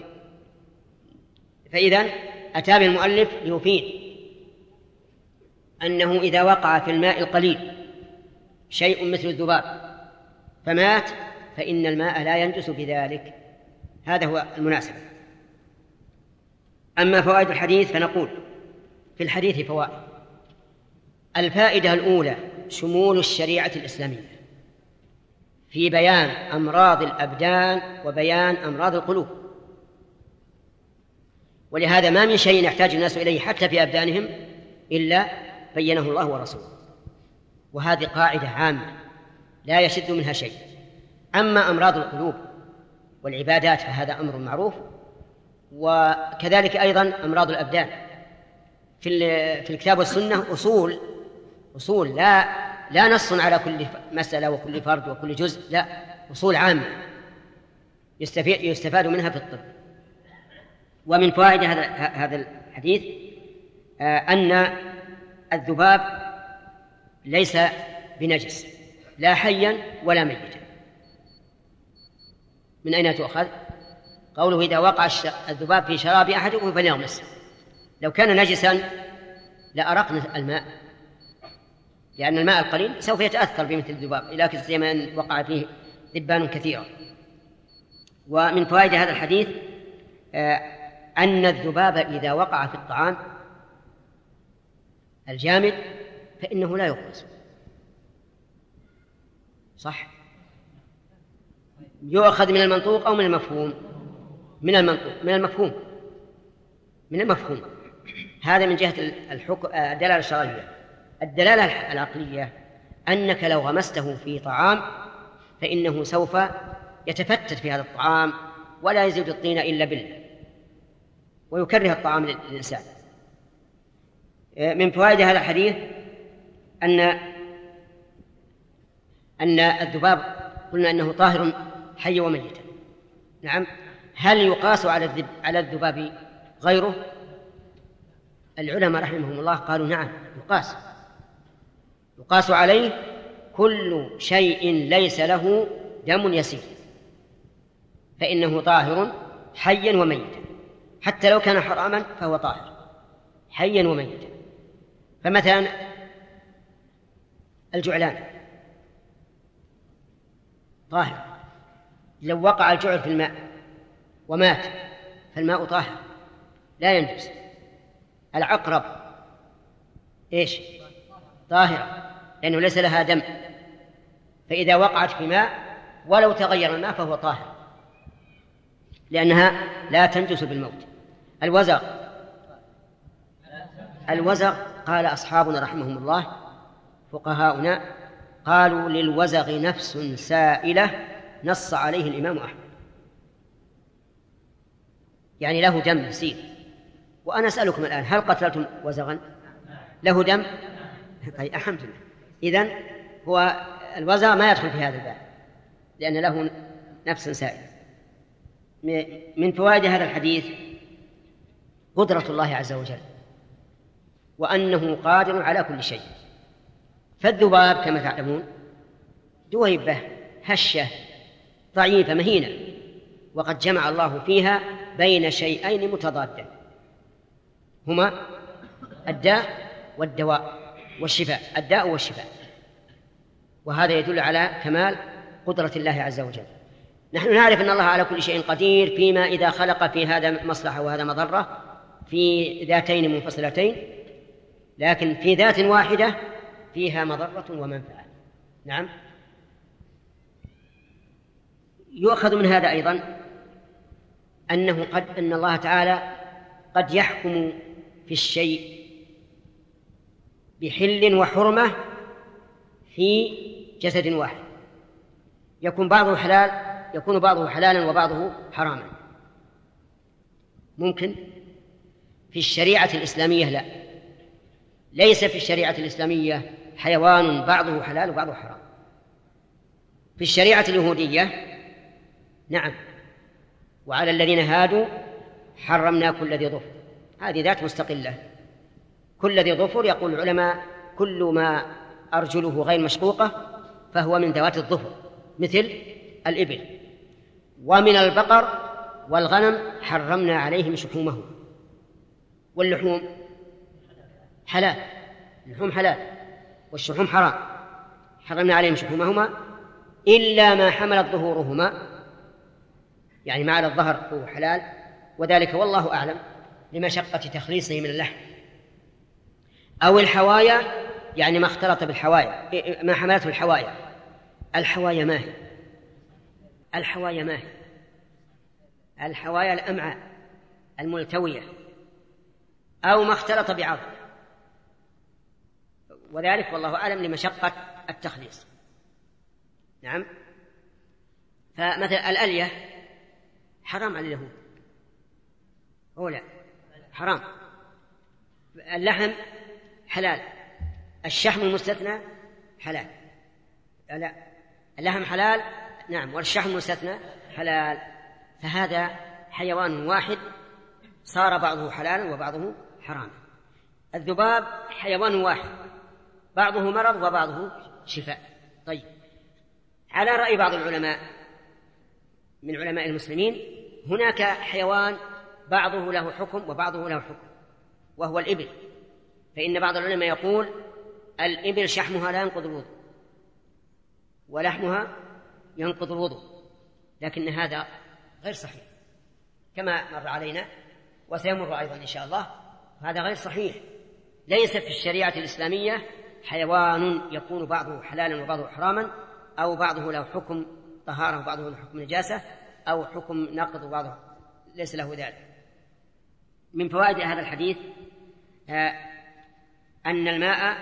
B: فإذن أتى به المؤلف ليفيد أنه إذا وقع في الماء القليل شيء مثل الذباب فمات فإن الماء لا ينجس بذلك. هذا هو المناسب. أما فوائد الحديث فنقول في الحديث فوائد. الفائدة الأولى شمول الشريعة الإسلامية في بيان أمراض الأبدان وبيان أمراض القلوب، ولهذا ما من شيء يحتاج الناس إليه حتى في أبدانهم إلا بينه الله ورسوله، وهذه قاعدة عامة لا يشد منها شيء. أما أمراض القلوب والعبادات فهذا أمر معروف، وكذلك أيضا أمراض الأبدان في الكتاب والسنة أصول لا نص على كل مسألة وكل فرد وكل جزء، لا، أصول عامة يستفاد منها في الطب. ومن فوائد هذا الحديث أن الذباب ليس بنجس لا حيا ولا ميتا. من أين تؤخذ؟ قوله إذا وقع الذباب في شراب أحدكم فليغمس. لو كان نجسا لأرقنا الماء، لأن الماء القليل سوف يتأثر بمثل الذباب، لكن سيما أن وقع فيه ذبان كثيرة. ومن فوائد هذا الحديث أن الذباب إذا وقع في الطعام الجامد فإنه لا يغمس. صح؟ يؤخذ من المنطوق أو من المفهوم؟ من المنطوق، من المفهوم. هذا من جهة الدلالة الشرعية. الدلالة العقلية أنك لو غمسته في طعام فإنه سوف يتفتت في هذا الطعام ولا يزيد الطين إلا بالله ويكره الطعام للإنسان. من فوائد هذا الحديث أن أن الذباب قلنا أنه طاهر حي وميتا. نعم. هل يقاس على الذباب غيره؟ العلماء رحمهم الله قالوا نعم يقاس عليه كل شيء ليس له دم يسير فإنه طاهر حيا وميتا، حتى لو كان حراما فهو طاهر حيا وميتا. فمثلا الجعلان طاهر، لو وقع الجعل في الماء ومات فالماء طاهر لا ينجس. العقرب إيش؟ طاهر لأنه ليس لها دم، فإذا وقعت في ماء ولو تغير الماء فهو طاهر لأنها لا تنجس بالموت. الوزغ قال أصحابنا رحمهم الله فقهاؤنا قالوا للوزغ نفس سائلة نص عليه الإمام أحمد، يعني له دم يسير. وأنا أسألكم الآن هل قتلتم وزغا له دم؟ طيب الحمد لله. إذن هو الوزغ ما يدخل في هذا الباب لأن له نفس سائلة. من فوائد هذا الحديث قدرة الله عز وجل وأنه قادر على كل شيء. فالذباب كما تعلمون دويبة هشة ضعيفة مهينة، وقد جمع الله فيها بين شيئين متضادين هما الداء والدواء والشفاء، الداء والشفاء، وهذا يدل على كمال قدرة الله عز وجل. نحن نعرف أن الله على كل شيء قدير فيما إذا خلق في هذا مصلحة وهذا مضرة في ذاتين منفصلتين، لكن في ذات واحدة فيها مضرة ومنفعة. نعم. يؤخذ من هذا أيضا أن الله تعالى قد يحكم في الشيء بحل وحرمة في جسد واحد، يكون بعضه حلالا وبعضه حراما. ممكن في الشريعة الإسلامية لا، ليس في الشريعة الإسلامية حيوان بعضه حلال وبعضه حرام. في الشريعة اليهودية نعم، وعلى الذين هادوا حرمنا كل ذي ظفر، هذه ذات مستقلة. كل ذي ظفر يقول العلماء كل ما أرجله غير مشقوقة فهو من ذوات الظفر مثل الإبل. ومن البقر والغنم حرمنا عليهم شحومهم، واللحوم حلال، اللحوم حلال والشحوم حرام، حرمنا عليهم شحومهما إلا ما حملت ظهورهما، يعني ما على الظهر هو حلال، وذلك والله أعلم لمشقة تخليصه من اللحم. أو الحوايا، يعني ما اختلط بالحوايا، ما حملته الحوايا. الحوايا ما هي؟ الحوايا الأمعاء الملتوية أو ما اختلط بعظم، وذلك والله أعلم لمشقة التخليص. نعم. فمثل الألية حرام على اليهود أو لا؟ حرام. اللحم حلال، الشحم المستثنى حلال. لا، اللحم حلال نعم، والشحم المستثنى حلال. فهذا حيوان واحد صار بعضه حلالا وبعضه حراما. الذباب حيوان واحد بعضه مرض وبعضه شفاء. طيب، على رأي بعض العلماء من علماء المسلمين هناك حيوان بعضه له حكم وبعضه له حكم، وهو الإبل. فإن بعض العلماء يقول الإبل شحمها لا ينقض الوضوء ولحمها ينقض الوضوء، لكن هذا غير صحيح كما مر علينا وسيمر أيضا إن شاء الله. هذا غير صحيح. ليس في الشريعة الإسلامية حيوان يكون بعضه حلالا وبعضه حراما، أو بعضه له حكم طهارة وبعضه له حكم نجاسة، أو حكم نقض وبعضه ليس له ذلك. من فوائد هذا الحديث أن الماء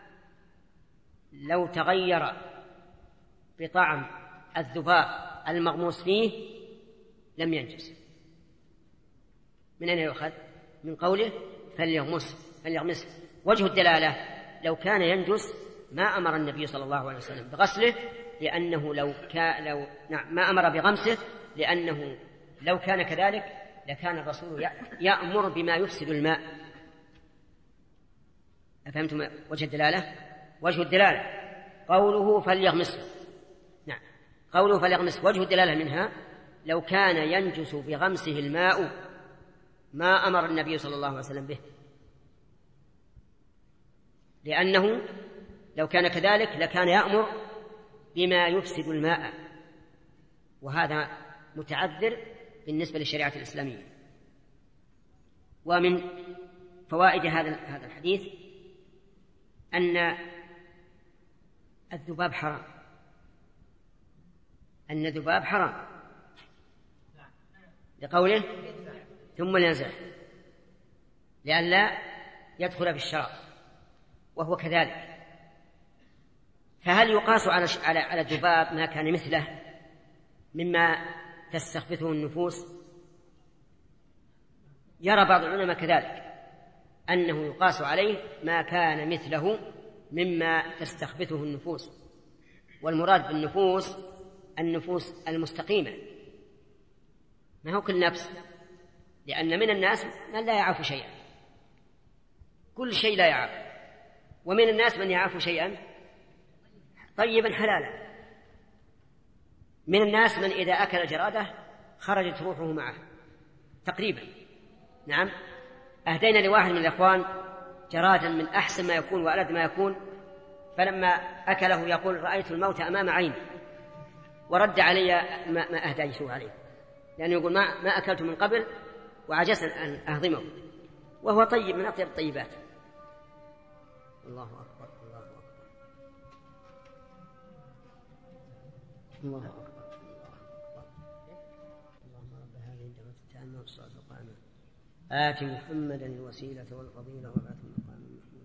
B: لو تغير بطعم الذباب المغموس فيه لم ينجس. من أين يؤخذ؟ من قوله فليغمسه. وجه الدلالة لو كان ينجس ما أمر النبي صلى الله عليه وسلم بغسله، لأنه نعم ما أمر بغمسه، لأنه لو كان كذلك لكان الرسول يأمر بما يفسد الماء. أفهمتم وجه الدلالة؟ وجه الدلالة قوله فليغمسه. نعم قوله فليغمسه وجه الدلالة منها لو كان ينجس بغمسه الماء ما أمر النبي صلى الله عليه وسلم به، لأنه لو كان كذلك لكان يأمر بما يفسد الماء، وهذا متعذر بالنسبة للشريعة الإسلامية. ومن فوائد هذا الحديث أن الذباب حرام، أن الذباب حرام لقوله ثم ينزع لئلا يدخل في الشراب، وهو كذلك. فهل يقاس على الذباب ما كان مثله مما تستخبثه النفوس؟ يرى بعض العلماء كذلك أنه يقاس عليه ما كان مثله مما تستخبثه النفوس، والمراد بالنفوس النفوس المستقيمة، ما هو كل نفس، لأن من الناس من لا يعرف شيئا، كل شيء لا يعرف، ومن الناس من يعرف شيئا طيبا حلالا. من الناس من إذا أكل جرادة خرجت روحه معه تقريبا. نعم أهدينا لواحد من الإخوان جرادا من أحسن ما يكون وألد ما يكون، فلما أكله يقول رأيت الموت أمام عيني، ورد علي ما أهديته عليه، لأنه يقول ما أكلت من قبل وعجزت أن أهضمه، وهو طيب من أطيب الطيبات. الله أكبر الله أكبر الله أكبر اللهم رب هذه الدعوة التامة والصلاة القائمة آت محمدا الوسيلة والفضيلة وبعث المقام المحمود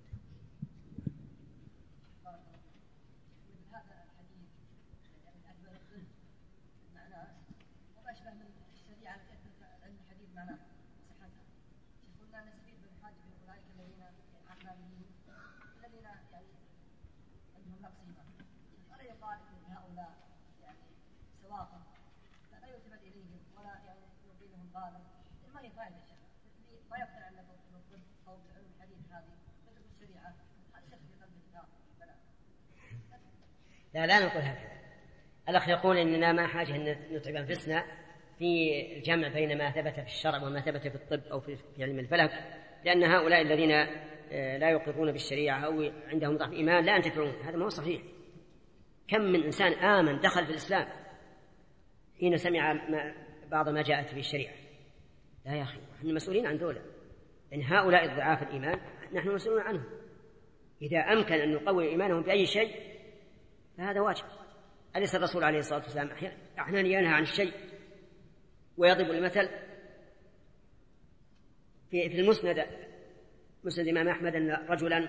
B: لا نقول هكذا. الأخ يقول إننا ما حاجة أن نتعب أنفسنا في الجمع بين ما ثبت في الشرع وما ثبت في الطب أو في علم الفلك، لأن هؤلاء الذين لا يقرون بالشريعة أو عندهم ضعف إيمان لا ينتفعون. هذا ما هو صحيح. كم من إنسان آمن دخل في الإسلام حين سمع بعض ما جاءت به الشريعة. لا يا أخي، نحن مسؤولين عن دولة، إن هؤلاء الضعاف الإيمان نحن مسؤولون عنهم. إذا أمكن أن نقوي إيمانهم بأي شيء فهذا واجب. أليس الرسول عليه الصلاة والسلام أحيانا ينهى عن الشيء ويضرب المثل؟ في المسند مسند الإمام أحمد أن رجلا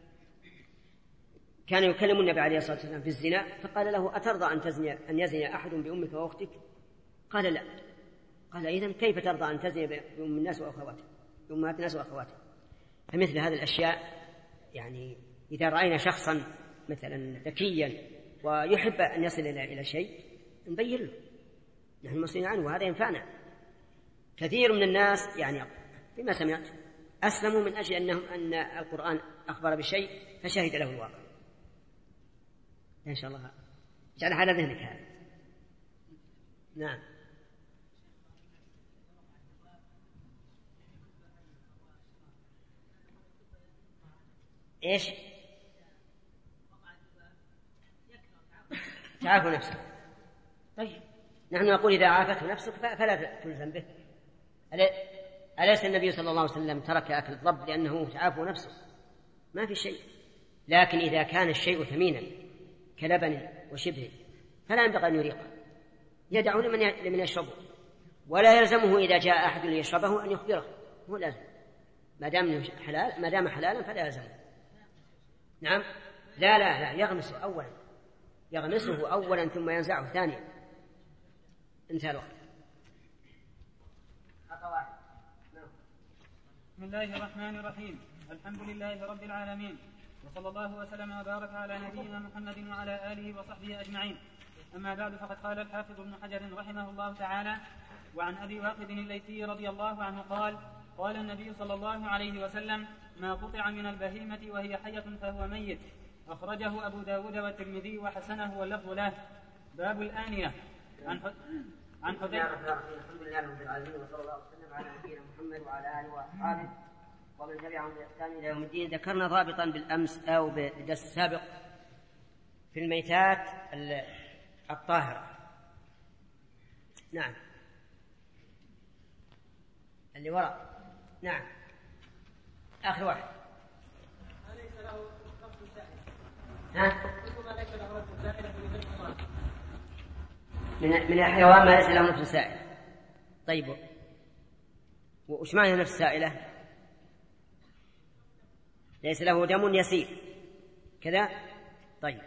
B: كان يكلم النبي عليه الصلاة والسلام في الزنا، فقال له أترضى أن يزني أحد بأمك وأختك؟ قال لا. قال إذن كيف ترضى أن تزني بأم الناس وأخواتك، بأمهات الناس وأخواتك؟ فمثل هذه الأشياء يعني إذا رأينا شخصا مثلا ذكيا ويحب أن يصل إلى شيء نبين له، نحن مسؤولين عنه وهذا ينفعنا. كثير من الناس يعني بما سمعت أسلموا من أجل أن القرآن أخبر بشيء فشهد له الواقع. إن شاء الله جعل على ذهنك هذا. نعم. إيش؟ تعافى نفسك. طيب نحن نقول إذا عافته نفسك فلا تلزم به. أليس النبي صلى الله عليه وسلم ترك أكل الضب لأنه تعافى نفسه؟ ما في شيء. لكن إذا كان الشيء ثمينا كلبن وشبه فلا ينبغي أن يريقه، يدعه لمن يشربه، ولا يلزمه إذا جاء أحد ليشربه أن يخبره، هو لازم ما دام حلالا فلا يلزمه. نعم. لا يغمسه أولا ثم ينزعه ثانيا. انتهى الوقت.
H: بسم الله الرحمن الرحيم. الحمد لله رب العالمين، وصلى الله وسلم وبارك على نبينا محمد وعلى آله وصحبه أجمعين. أما بعد، فقد قال الحافظ ابن حجر رحمه الله تعالى: وعن أبي واقد الليثي رضي الله عنه قال: قال النبي صلى الله عليه وسلم: ما قطع من البهيمة وهي حية فهو ميت. أخرجه أبو داود والترمذي وحسنه واللفظ له. باب الآنية. عن حذيفة.
B: الحمد لله رب العالمين، وصلى الله وسلم على نبينا محمد وعلى آله وأصحابه ومن تبعهم بإحسان إلى يوم الدين. ذكرنا ضابطا بالأمس أو بالدرس السابق في الميتات الطاهرة. نعم، اللي وراء. نعم، آخر واحد.
H: أليس له نفس سائل؟
B: ها؟
H: ثم ليس له نفس سائل
B: من الحيوان ما ليس له نفس سائل. طيب، وش معنى نفس سائلة؟ ليس له دم يسير كذا. طيب،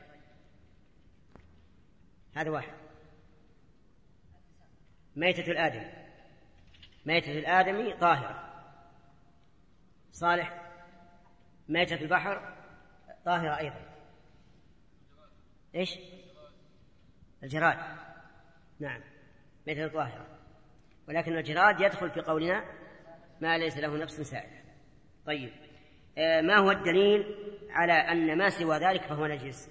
B: هذا واحد. ميتة الآدم، ميتة الآدمي طاهرة صالح. ميتة البحر طاهرة أيضا. إيش؟ الجراد. نعم، ميتة طاهرة، ولكن الجراد يدخل في قولنا ما ليس له نفس سائلة. طيب، ما هو الدليل على أن ما سوى ذلك فهو نجس؟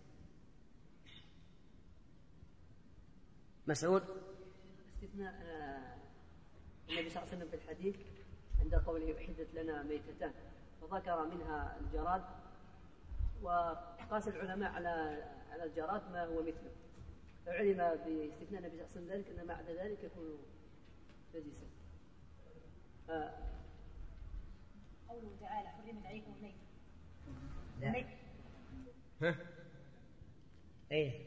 B: مسعود.
I: استثناء النبي صلى الله عليه وسلم في الحديث عند قوله أحدت لنا ميتتان، فذكر منها الجراد، وقاس العلماء على الجراد ما هو مثله، فعلم باستثناء النبي صلى الله عليه وسلم ذلك أن بعد ذلك يكون نجسا.
D: قوله تعالى: حرمت عليكم الميتة.
B: ها؟ ايه،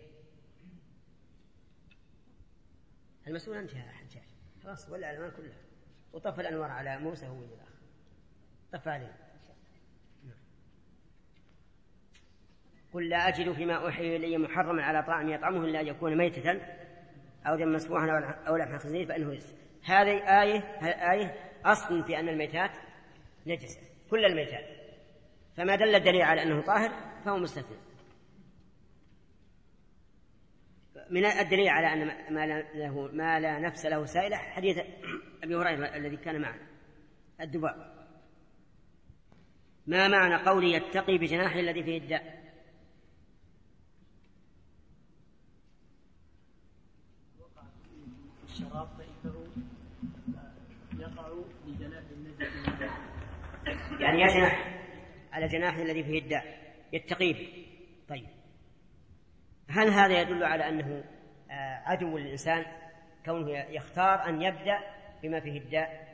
B: المسؤول أنت يا حجاج، خلاص ولع الألوان كلها وطفى الأنوار على موسى هو اللي الآخر طفى عليه. قل لا أجد فيما أوحي إلي محرما على طاعم يطعمه إلا أن يكون ميتة أو دما مسفوحا أو لحم خنزير فإنه رجس. هذه آية أصل في أن الميتات نجسة، كل الميتات، فما دل الدليل على أنه طاهر فهو مستثنى. من الدليل على أن ما لا نفس له سائلة حديث أبي هريرة الذي كان معنا: الدباء. ما معنى قولي يتقي بجناحه الذي فيه الداء؟
J: الشراب فإنه يقع بجناح الذي فيه الداء،
B: يعني يجنح على جناحه الذي فيه الداء يتقي به. طيب، هل هذا يدل على أنه عدو للإنسان كونه يختار أن يبدأ بما فيه الداء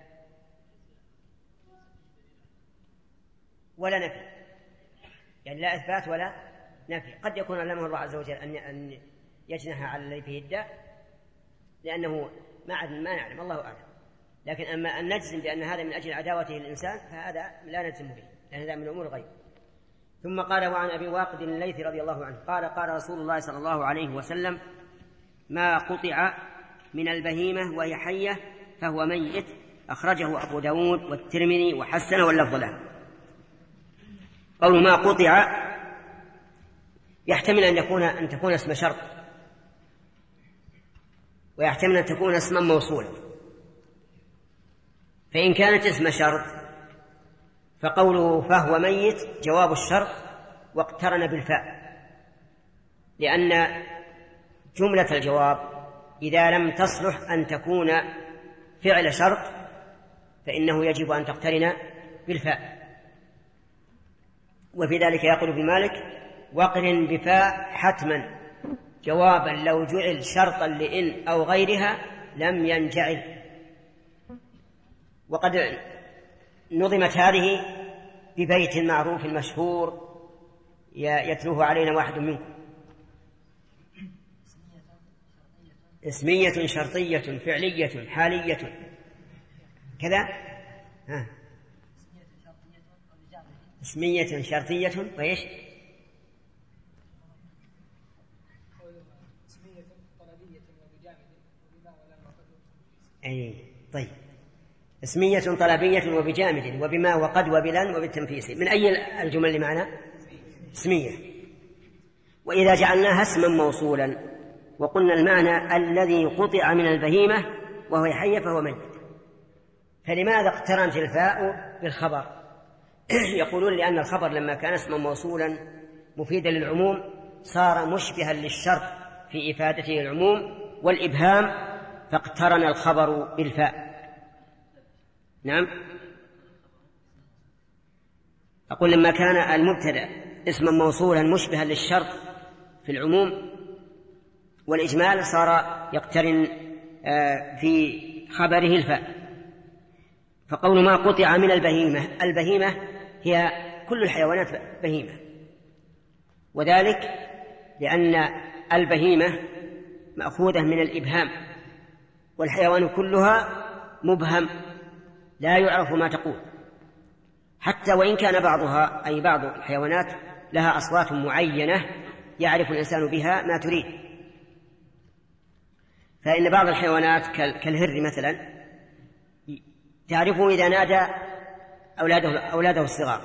B: ولا نفي؟ يعني لا إثبات ولا نفي. قد يكون علمه الله عز وجل أن يجنح على الذي فيه الداء لأنه ما نعلم، الله أعلم. لكن أما أن نجزم بأن هذا من أجل عداوته للإنسان فهذا لا نجزم به، لأن هذا من أمور الغيب. ثم قال: وعن أبي واقد الليثي رضي الله عنه قال: قال رسول الله صلى الله عليه وسلم: ما قطع من البهيمة وهي حية فهو ميت. أخرجه أبو داود والترمذي وحسنه واللفظ له. قول ما قطع يحتمل أن تكون اسم شرط، ويحتمل أن تكون اسما موصولا. فإن كانت اسم شرط فقوله فهو ميت جواب الشرط واقترن بالفاء، لأن جملة الجواب إذا لم تصلح أن تكون فعل شرط فإنه يجب أن تقترن بالفاء. وفي ذلك يقول ابن مالك: واقرن بفاء حتما جوابا لو جعل شرطا لإن أو غيرها لم ينجعل. وقد نظمت هذه ببيت معروف مشهور يتلوه علينا واحد منكم: اسمية شرطية فعلية حالية كذا. اسمية شرطية وإيش؟ أي طيب، اسمية طلبية وبجامد وبما وقد وبلن وبالتنفيس. من أي الجمل اللي معنا؟ اسمية. وإذا جعلناها اسما موصولا وقلنا المعنى الذي قطع من البهيمة وهو حي فهو ميت، فلماذا اقترنت الفاء بالخبر؟ يقولون لأن الخبر لما كان اسما موصولا مفيدا للعموم صار مشبها للشرط في إفادته العموم والإبهام، فاقترن الخبر بالفاء. نعم، أقول لما كان المبتدأ اسما موصولا مشبها للشرط في العموم والإجمال صار يقترن في خبره الفاء. فقول ما قطع من البهيمة، البهيمة هي كل الحيوانات بهيمة، وذلك لأن البهيمة مأخوذة من الإبهام، والحيوان كلها مبهم لا يعرف ما تقول، حتى وإن كان بعضها أي بعض الحيوانات لها أصوات معينة يعرف الإنسان بها ما تريد. فإن بعض الحيوانات كالهر مثلا تعرفه إذا نادى أولاده الصغار.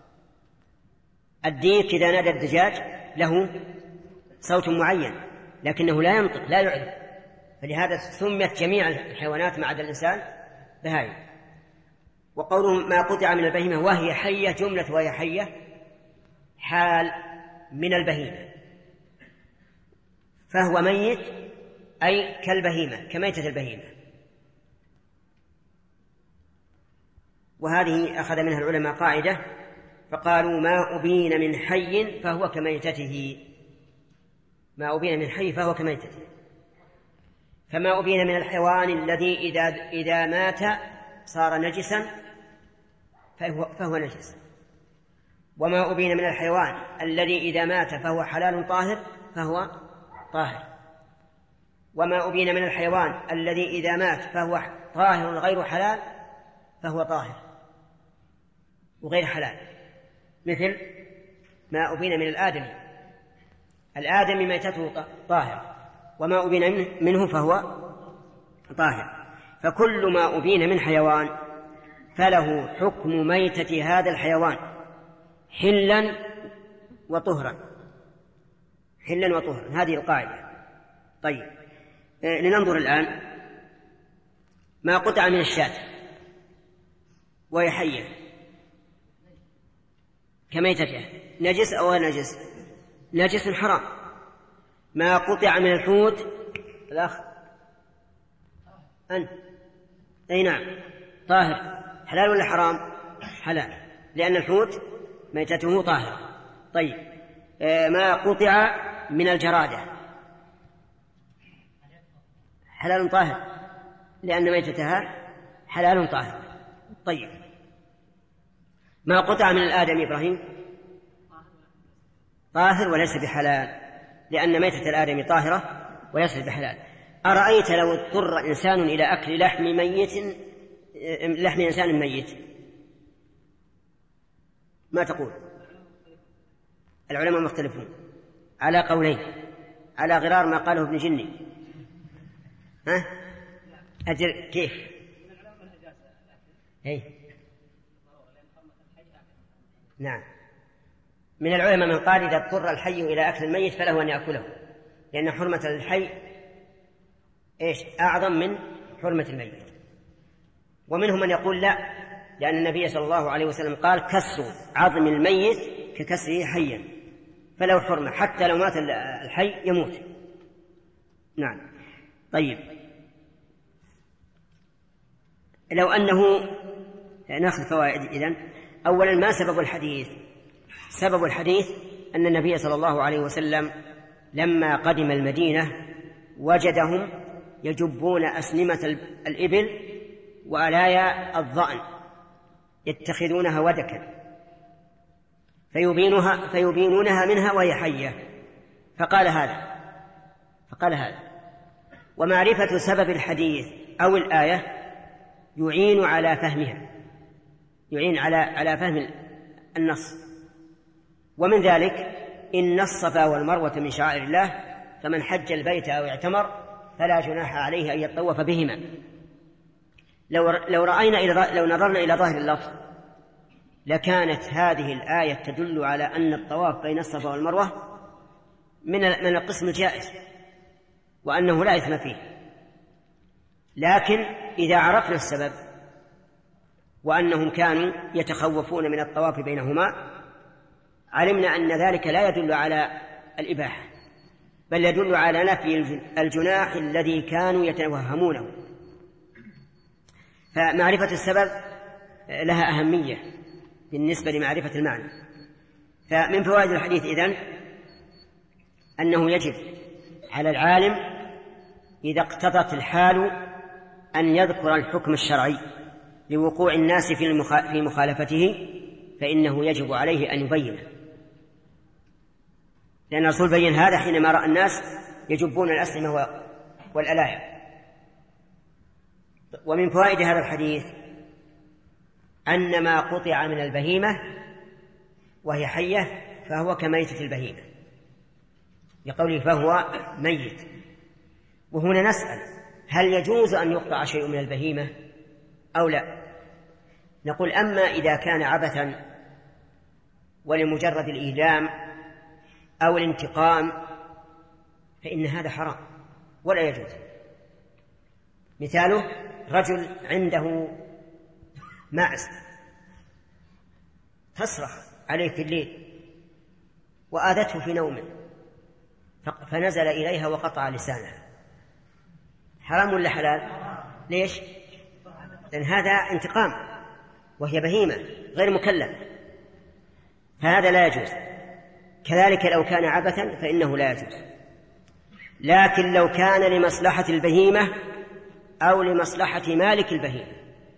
B: الديك إذا نادى الدجاج له صوت معين لكنه لا ينطق لا يعرف، فلهذا سميت جميع الحيوانات ما عدا الإنسان بهائم. وقوله ما قطع من البهيمة وهي حية جملة وهي حية حال من البهيمة، فهو ميت أي كالبهيمة كميتة البهيمة. وهذه أخذ منها العلماء قاعدة فقالوا ما أبين من حي فهو كميتته، ما أبين من حي فهو كميتته. فما أبين من الحيوان الذي إذا مات صار نجسا فهو نجس، وما أبين من الحيوان الذي إذا مات فهو حلال طاهر فهو طاهر، وما أبين من الحيوان الذي إذا مات فهو طاهر غير حلال فهو طاهر وغير حلال، مثل ما أبين من الآدمي ميتته طاهر وما أبين منه فهو طاهر. فكل ما أبين من حيوان فله حكم ميتة هذا الحيوان حلا وطهرا، حلا وطهرا، هذه القاعدة. طيب لننظر الآن ما قطع من الشاة وهي حية كميتته نجس أو غير نجس؟ نجس حرام. ما قطع من الحوت الأخ أنت أي نعم طاهر، حلال ولا حرام؟ حلال لأن الحوت ميتته طاهرة. طيب ما قطع من الجرادة حلال طاهر لأن ميتتها حلال طاهر. طيب ما قطع من الآدم إبراهيم طاهر وليس بحلال لأن ميتة الآدم طاهرة وليس بحلال. أرأيت لو اضطر إنسان إلى أكل لحم إنسان ميت ما تقول؟ العلماء مختلفون على قولين، على غرار ما قاله ابن جني. ها أجر كيف؟ هي. نعم من العلماء من قال إذا اضطر الحي إلى أكل الميت فله أن يأكله لأن حرمة الحي أعظم من حرمة الميت. ومنهم من يقول لا، لأن النبي صلى الله عليه وسلم قال كسر عظم الميت ككسره حيا، فلو حرمة حتى لو مات الحي يموت. نعم. طيب لو أنه نأخذ فوائد إذن. أولا ما سبب الحديث؟ سبب الحديث أن النبي صلى الله عليه وسلم لما قدم المدينة وجدهم يجبون أسنمة الإبل وألايا الضأن يتخذونها ودكا فيبينونها منها وهي حية، فقال هذا. ومعرفة سبب الحديث أو الآية يعين على فهمها، يعين على فهم النص. ومن ذلك إن الصفا والمروة من شعائر الله فمن حج البيت أو اعتمر فلا جناح عليه أن يطوف بهما. لو نظرنا إلى ظاهر اللفظ لكانت هذه الآية تدل على أن الطواف بين الصفا والمروة من القسم الجائز وأنه لا إثم فيه. لكن إذا عرفنا السبب وأنهم كانوا يتخوفون من الطواف بينهما علمنا أن ذلك لا يدل على الإباحة، بل يدل على نفي الجناح الذي كانوا يتوهمونه. فمعرفة السبب لها أهمية بالنسبة لمعرفة المعنى. فمن فوائد الحديث إذن أنه يجب على العالم إذا اقتضت الحال أن يذكر الحكم الشرعي لوقوع الناس في مخالفته، فإنه يجب عليه أن يبينه، لأن الرسول بين هذا حينما رأى الناس يجبون الأسلمة والألاحم. ومن فوائد هذا الحديث أن ما قطع من البهيمة وهي حية فهو كميتة البهيمة، لقوله فهو ميت. وهنا نسأل هل يجوز أن يقطع شيء من البهيمة أو لا؟ نقول أما إذا كان عبثا ولمجرد الإيلام أو الانتقام فإن هذا حرام ولا يجوز. مثاله رجل عنده معز تصرخ عليه في الليل وآذته في نومه فنزل إليها وقطع لسانها، حرام ولا حلال؟ ليش؟ لأن هذا انتقام وهي بهيمة غير مكلف، فهذا لا يجوز. كذلك لو كان عبثا فإنه لا يجوز. لكن لو كان لمصلحة البهيمة أو لمصلحة مالك البهيمة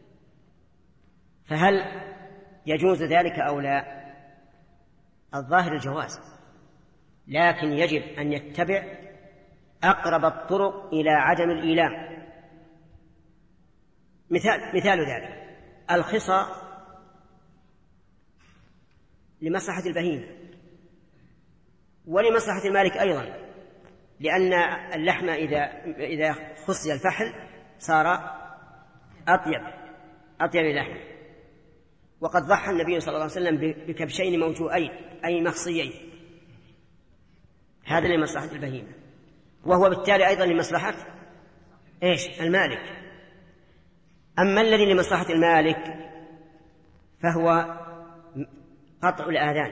B: فهل يجوز ذلك أو لا؟ الظاهر الجواز، لكن يجب أن يتبع أقرب الطرق إلى عدم الإيلام. مثال ذلك الخصى لمصلحة البهيمة ولمصلحة المالك أيضا، لأن اللحم إذا خصي الفحل صار أطيب اللحم. وقد ضحى النبي صلى الله عليه وسلم بكبشين موجوئين أي مخصيين، هذا لمصلحة البهيمة، وهو بالتالي أيضا لمصلحة المالك. أما الذي لمصلحة المالك فهو قطع الآذان،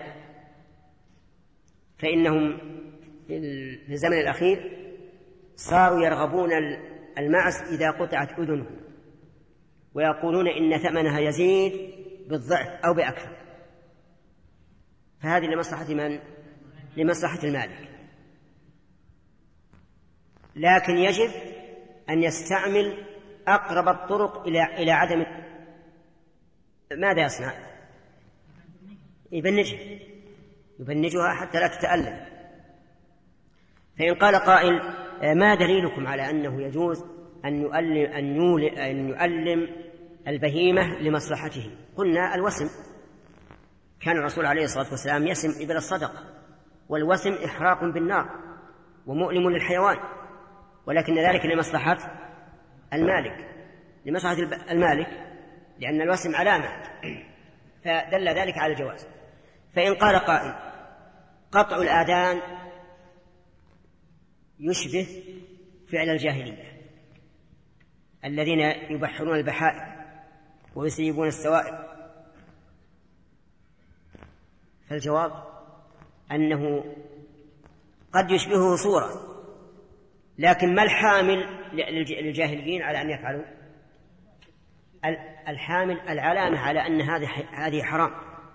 B: فإنهم في الزمن الأخير صاروا يرغبون المعز إذا قطعت أذنه ويقولون إن ثمنها يزيد بالضعف أو بأكثر، فهذه لمصلحة من؟ لمصلحة المالك. لكن يجب أن يستعمل أقرب الطرق إلى عدم. ماذا يصنع؟ يبنجها حتى لا تتألم. فإن قال قائل ما دليلكم على أنه يجوز أن يؤلم البهيمة لمصلحته؟ قلنا الوسم، كان الرسول عليه الصلاة والسلام يسم إبل الصدقة، والوسم إحراق بالنار ومؤلم للحيوان، ولكن ذلك لمصلحة المالك لأن الوسم علامة، فدل ذلك على الجواز. فإن قال قائل قطع الآذان يشبه فعل الجاهلية الذين يبحرون البحائر ويسيبون السوائب، فالجواب أنه قد يشبهه صورة، لكن ما الحامل للجاهليين على أن يفعلوا؟ الحامل العلامة على أن هذه حرام،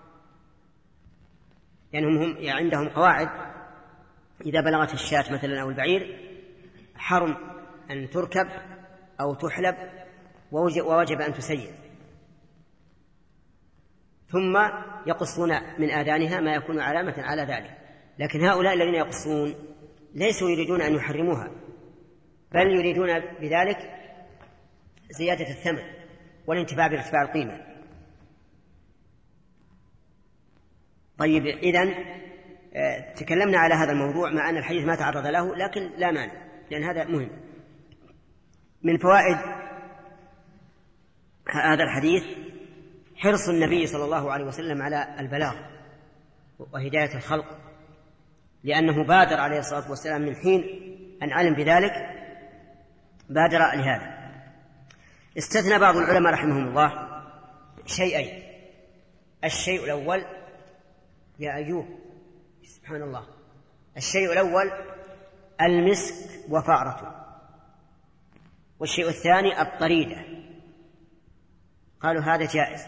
B: لأنهم هم عندهم قواعد إذا بلغت الشاة مثلا أو البعير حرم أن تركب أو تحلب ووجب أن تسير، ثم يقصون من آذانها ما يكون علامة على ذلك. لكن هؤلاء الذين يقصون ليسوا يريدون أن يحرموها، بل يريدون بذلك زيادة الثمن والانتفاع بارتفاع القيمة. طيب، إذن تكلمنا على هذا الموضوع مع أن الحديث ما تعرض له، لكن لا مانع لأن هذا مهم. من فوائد هذا الحديث حرص النبي صلى الله عليه وسلم على البلاغ وهداية الخلق، لأنه بادر عليه الصلاة والسلام من حين أن علم بذلك بادر لهذا. استثنى بعض العلماء رحمهم الله شيئين. الشيء الأول يا أيوب سبحان الله، الشيء الأول المسك وفأرته، والشيء الثاني الطريدة. قالوا هذا جائز.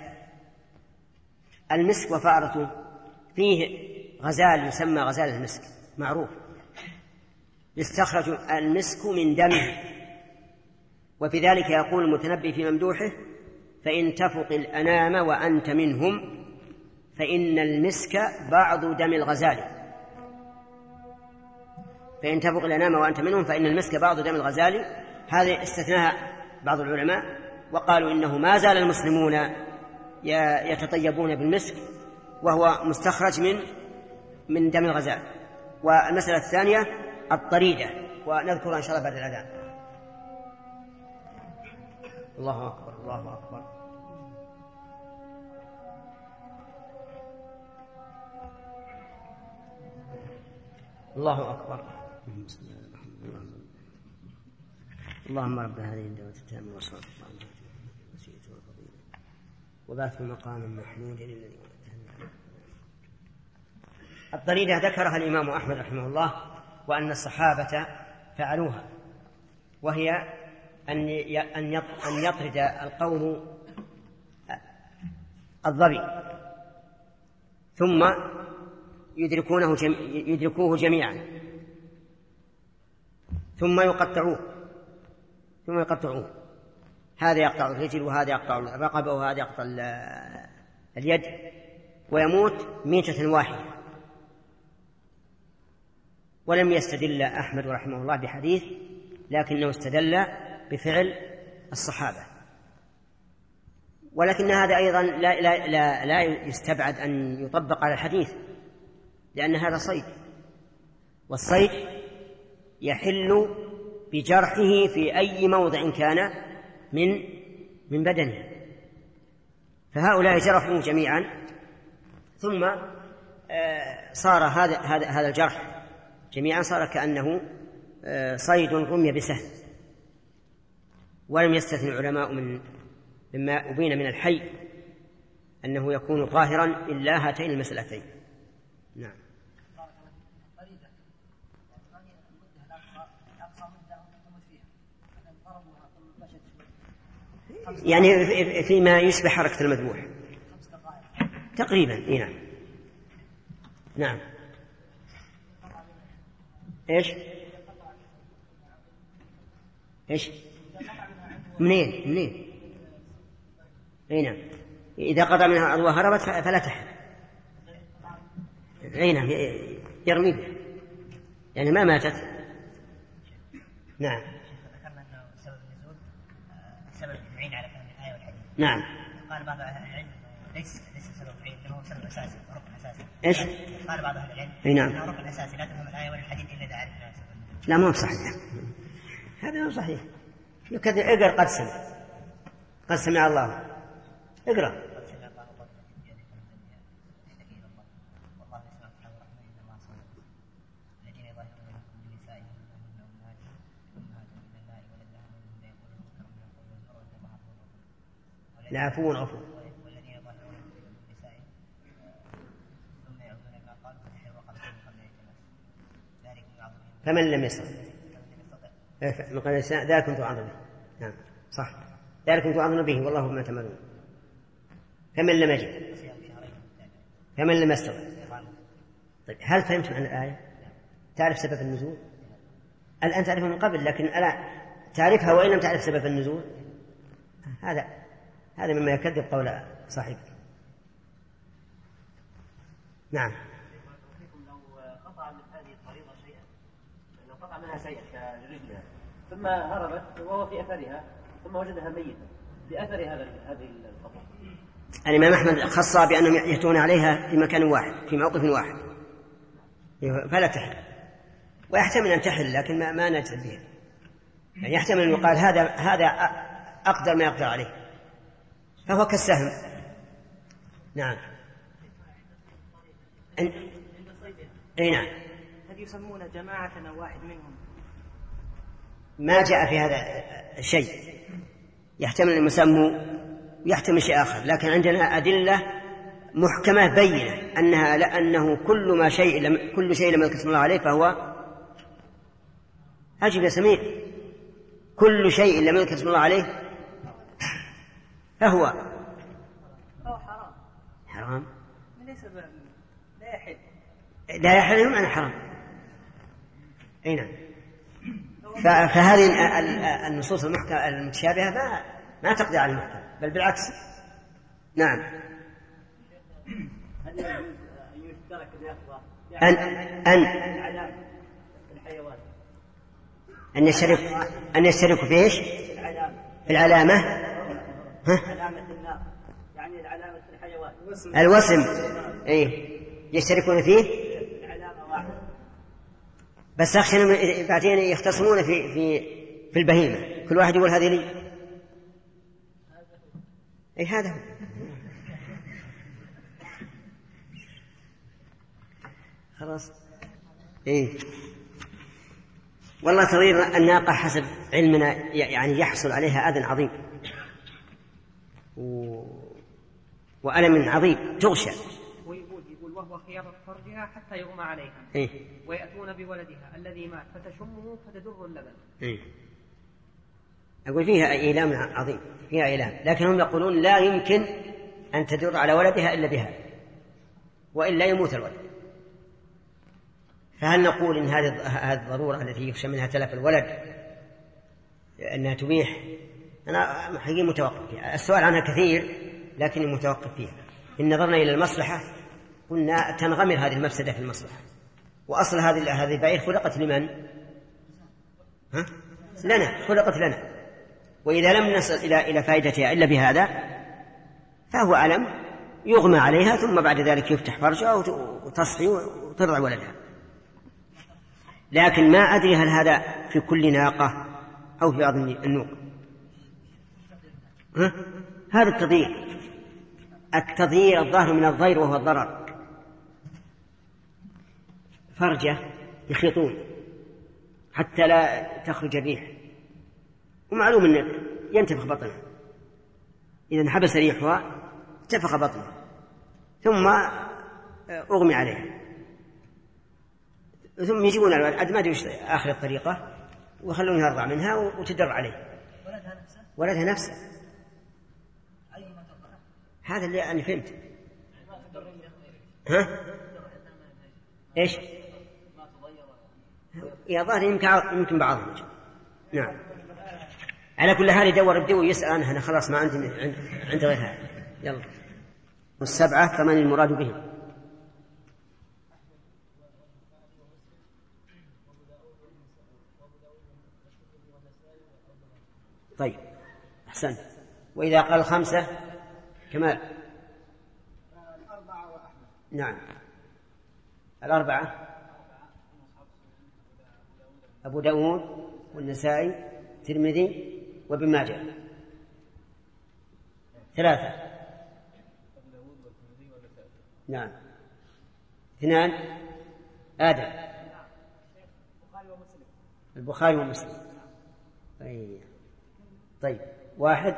B: المسك وفأرته فيه غزال يسمى غزال المسك معروف، يستخرج المسك من دمه، وفي ذلك يقول المتنبي في ممدوحه: فإن تفق الأنام وأنت منهم فإن المسك بعض دم الغزال. فإن تفق الأنام وأنت منهم فإن المسك بعض دم الغزال. هذه استثناها بعض العلماء وقالوا إنه ما زال المسلمون يتطيبون بالمسك وهو مستخرج من دم الغزال. والمسألة الثانية الطريدة، ونذكرها إن شاء الله بعد الأذان. الله أكبر الله أكبر. الله أكبر. اللهم رب هذه الدعوة التامة والصلاة والسلام وبعث مقاما محمودا الذي الطريدة ذكرها الإمام أحمد رحمه الله، وأن الصحابة فعلوها، وهي أن يطرد القوم الظبي ثم يدركوه جميعا ثم يقطعوه، هذا يقطع الرجل وهذا يقطع الرقبة وهذا يقطع اليد، ويموت ميتة واحدة. ولم يستدل أحمد رحمه الله بحديث، لكنه استدل بفعل الصحابة. ولكن هذا أيضا لا يستبعد أن يطبق على الحديث، لأن هذا صيد، والصيد يحل بجرحه في أي موضع كان من بدنه. فهؤلاء جرحوا جميعا، ثم صار هذا الجرح جميعا صار كأنه صيد رمي بسهم. ولم يستثني العلماء مما أبين من الحي أنه يكون طاهرا إلا هاتين المسألتين. نعم. يعني فيما يشبه حركة المذبوح تقريبا. نعم. إيش منين نعم. إذا قطع منها عضوها هربت فلا تحل. نعم يرمي به يعني ما ماتت. نعم.
F: ذكرنا أنه سبب النزول سبب معين على فهم الآية والحديث.
B: نعم.
F: قال بعض أهل العلم ليس سبب معين، إنه سبب أساسي وركن أساسي.
B: إيش؟
F: قال بعض أهل العلم
B: نعم.
F: إنه ركن أساسي لا تفهم الآية والحديث إلا إذا عرفنا سبب.
B: لا مو صحيح، هذا مو صحيح. اقرأ قد سمع الله. اقرأ. العفو والعفو. فمن لم يستطع ذلك كنت أعظم به. نعم صح، ذلك كنت أعظم به والله بما تعملون. فمن لم يجد فمن لم يستطع. طيب هل فهمت عن الآية؟ تعرف سبب النزول؟ الآن تعرفها من قبل، لكن ألا تعرفها وإن لم تعرف سبب النزول؟ هذا مما يكذب قول صاحبك. نعم.
J: لو قطع من هذه الطريقة شيئا، لو قطع منها شيئا كرجلها ثم هربت وهو في أثرها ثم وجدها ميتة بأثر هذه القطع،
B: الإمام أحمد خص بأنهم يأتون عليها في مكان واحد في موقف واحد فلا تحل، ويحتمل أن تحل لكن ما نجد بها. يعني يحتمل أن يقال هذا أقدر ما يقدر عليه، فهو كالسهم نعم. أي نعم.
F: هل يسمون جماعة أو واحد منهم؟
B: ما جاء في هذا شيء، يحتمل أن يسموا يحتمل شيء آخر، لكن عندنا أدلة محكمة بينة أنها لأنه كل شيء لم يذكر اسم الله عليه فهو أجب يا سمير، كل شيء لم يذكر اسم الله عليه فهو
F: حرام.
B: حرام
F: ليس لا يحل.
B: لا يحل معنى حرام. أي نعم. فهذه النصوص المتشابهة ما تقضي على المحكم، بل بالعكس. نعم.
J: هل يجوز أن يشترك الأخوة
B: أن يشتركوا في إيش؟ في العلامة.
J: علامة النار، يعني العلامة الحيوان.
B: الوسم. إيه يشتركون فيه.
J: العلامة واحدة.
B: بس أخشى بعدين يختصمون في البهيمة، كل واحد يقول هذه لي. أي هذا هو. خلاص. إيه والله تغيير الناقة حسب علمنا يعني يحصل عليها أذى عظيم وألم عظيم تغشى.
K: يقول وهو خيار فرجها حتى يغمى عليها.
B: إيه؟
K: ويأتون بولدها الذي مات فتشمه فتدر اللبن.
B: إيه؟ أقول فيها إيلام عظيم، فيها إيلام، لكنهم يقولون لا يمكن أن تدر على ولدها إلا بها وإلا يموت الولد. فهل نقول إن هذه الضرورة التي يخشى منها تلف الولد أنها تبيح؟ أنا حقيقي متوقف فيها. السؤال عنها كثير لكني متوقف فيها. إن نظرنا إلى المصلحة قلنا تنغمر هذه المفسدة في المصلحة. وأصل هذه البعير خلقت لمن؟ لنا، خلقت لنا، وإذا لم نصل إلى فائدتها إلا بهذا فهو ألم يغمى عليها ثم بعد ذلك يفتح فرجها وتصحي وترضع ولدها. لكن ما أدري هل هذا في كل ناقة أو في بعض النوق. هذا التضيير الظاهر من الضير وهو الضرر. فرجة يخيطون حتى لا تخرج الريح، ومعلوم أنه ينتفخ بطنها، إذا انحبس ريحها انتفخ بطنها ثم أغمي عليها، ثم يجيبون الولد ما أدري آخر الطريقة ويخلون يرضع منها وتدر عليه. ولدها نفسه. هذا اللي أنا فهمت. إيش؟ يا ظاهر يمكن بعضهم. نعم. على كل حال يدور الدو ويسأل عنها. أنا خلاص ما عندي غير هذا. يلا. 7 8 المراد به. طيب أحسن. وإذا قال 5 كمال.
H: 4 وأحمد.
B: نعم 4 أبو داود والنسائي الترمذي وابن ماجه. 3 نعم. 2 آدم البخاري ومسلم. طيب 1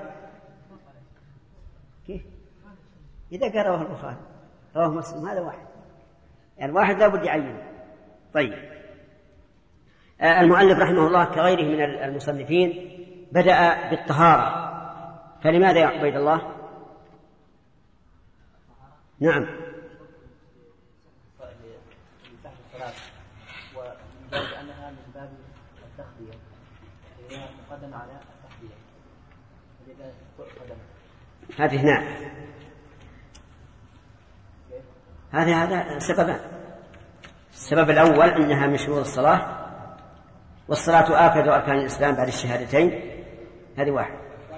B: كيف إذا قال رواه البخاري رواه مسلم هذا 1 يعني 1 لا بد يعينه. طيب المؤلف رحمه الله كغيره من المصنفين بدأ بالطهارة، فلماذا يا عبيد الله؟ نعم.
J: وذلك أنها من باب التخلية، هي تقدم على التخلية.
B: هذه اثنان. هذا سببان. السبب الأول أنها من شروط الصلاة، والصلاة آكد أركان الإسلام بعد الشهادتين، هذه 1.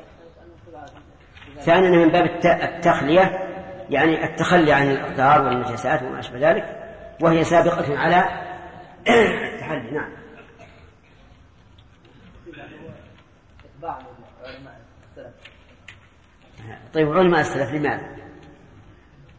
B: ثانيا من باب التخلية، يعني التخلي عن الأقدار والنجاسات وما أشبه ذلك، وهي سابقة على التحلي. نعم. طيب علماء السلف لماذا؟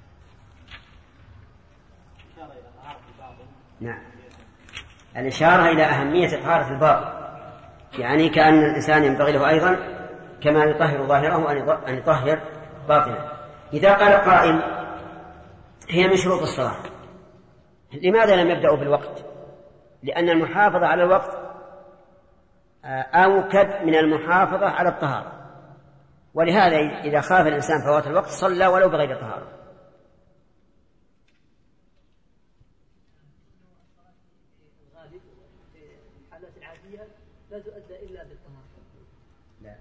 B: نعم، الإشارة إلى أهمية طهارة الباطن، يعني كأن الإنسان ينبغي له أيضا كما يطهر ظاهره أن يطهر باطنه. إذا قال قائل هي من شروط الصلاة، لماذا لم يبدأوا بالوقت؟ لأن المحافظة على الوقت أوكد من المحافظة على الطهارة، ولهذا إذا خاف الإنسان فوات الوقت صلى ولو بغير طهارة.
I: لا تؤدى إلا بالطهارة.
B: لا،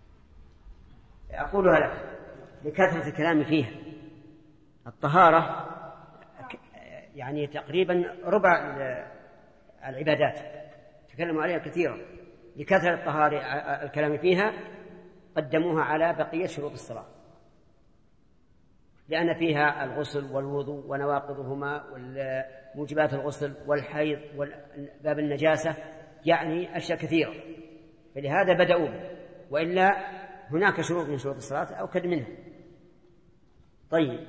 B: أقولها لك لكثرة الكلام فيها. الطهارة يعني تقريبا ربع العبادات تكلموا عليها كثيرا، لكثرة الكلام فيها قدموها على بقية شروط الصلاة، لأن فيها الغسل والوضوء ونواقضهما وموجبات الغسل والحيض وباب النجاسة، يعني أشياء كثيرة، فلهذا بدأوا به، وإلا هناك شروط من شروط الصلاة أوكد منها. طيب،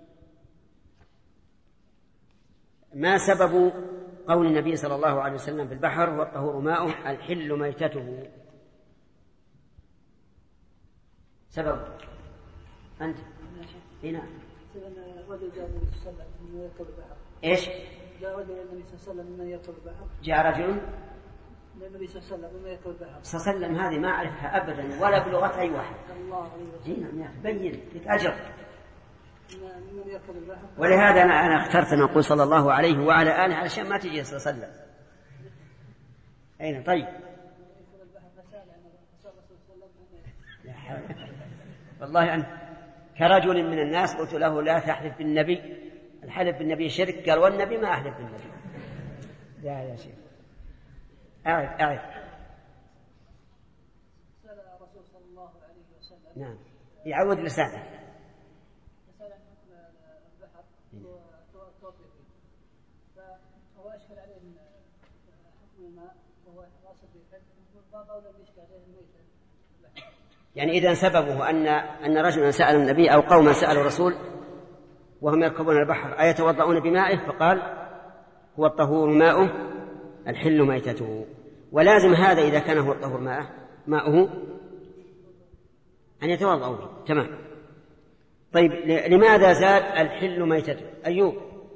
B: ما سبب قول النبي صلى الله عليه وسلم في البحر والطهور ماؤه الحل ميتته؟ سبب أنت هنا إيش؟
D: جاء رجل النبي صلى الله عليه وسلم من يركب البحر.
B: جاء رجل
D: النبي صلى الله عليه وسلم من يركب البحر.
B: صلى الله عليه وسلم هذه ما أعرفها أبدا ولا بلغة أي واحد.
D: الله
B: جينا بين لك أجر.
D: من يركب البحر.
B: ولهذا أنا اخترت أن أقول صلى الله عليه وعلى آله علشان ما تجي صلى الله عليه وسلم. أين؟ طيب. والله أنت كرجل من الناس قلت له لا تحلف بالنبي، الحلف بالنبي شرك، قال والنبي ما أحلف بالنبي. لا يا شيخ أعد.
D: سأل الرسول صلى الله عليه وسلم.
B: نعم، يعود لسانه.
D: سأل البحر وتوفي فيه، فهو أشكل عليه حكم الماء وهو واصل بالحد، وبابا ولم يشكل عليه الميتة.
B: يعني إذا سببه أن رجلا سأل النبي أو قوما سألوا الرسول وهم يركبون البحر أيتوضؤون بمائه، فقال هو الطهور ماؤه الحل ميتته، ولازم هذا إذا كان هو الطهور ماؤه أن يتوضأوا به. تمام. طيب، لماذا زاد الحل ميتته؟ أيوب.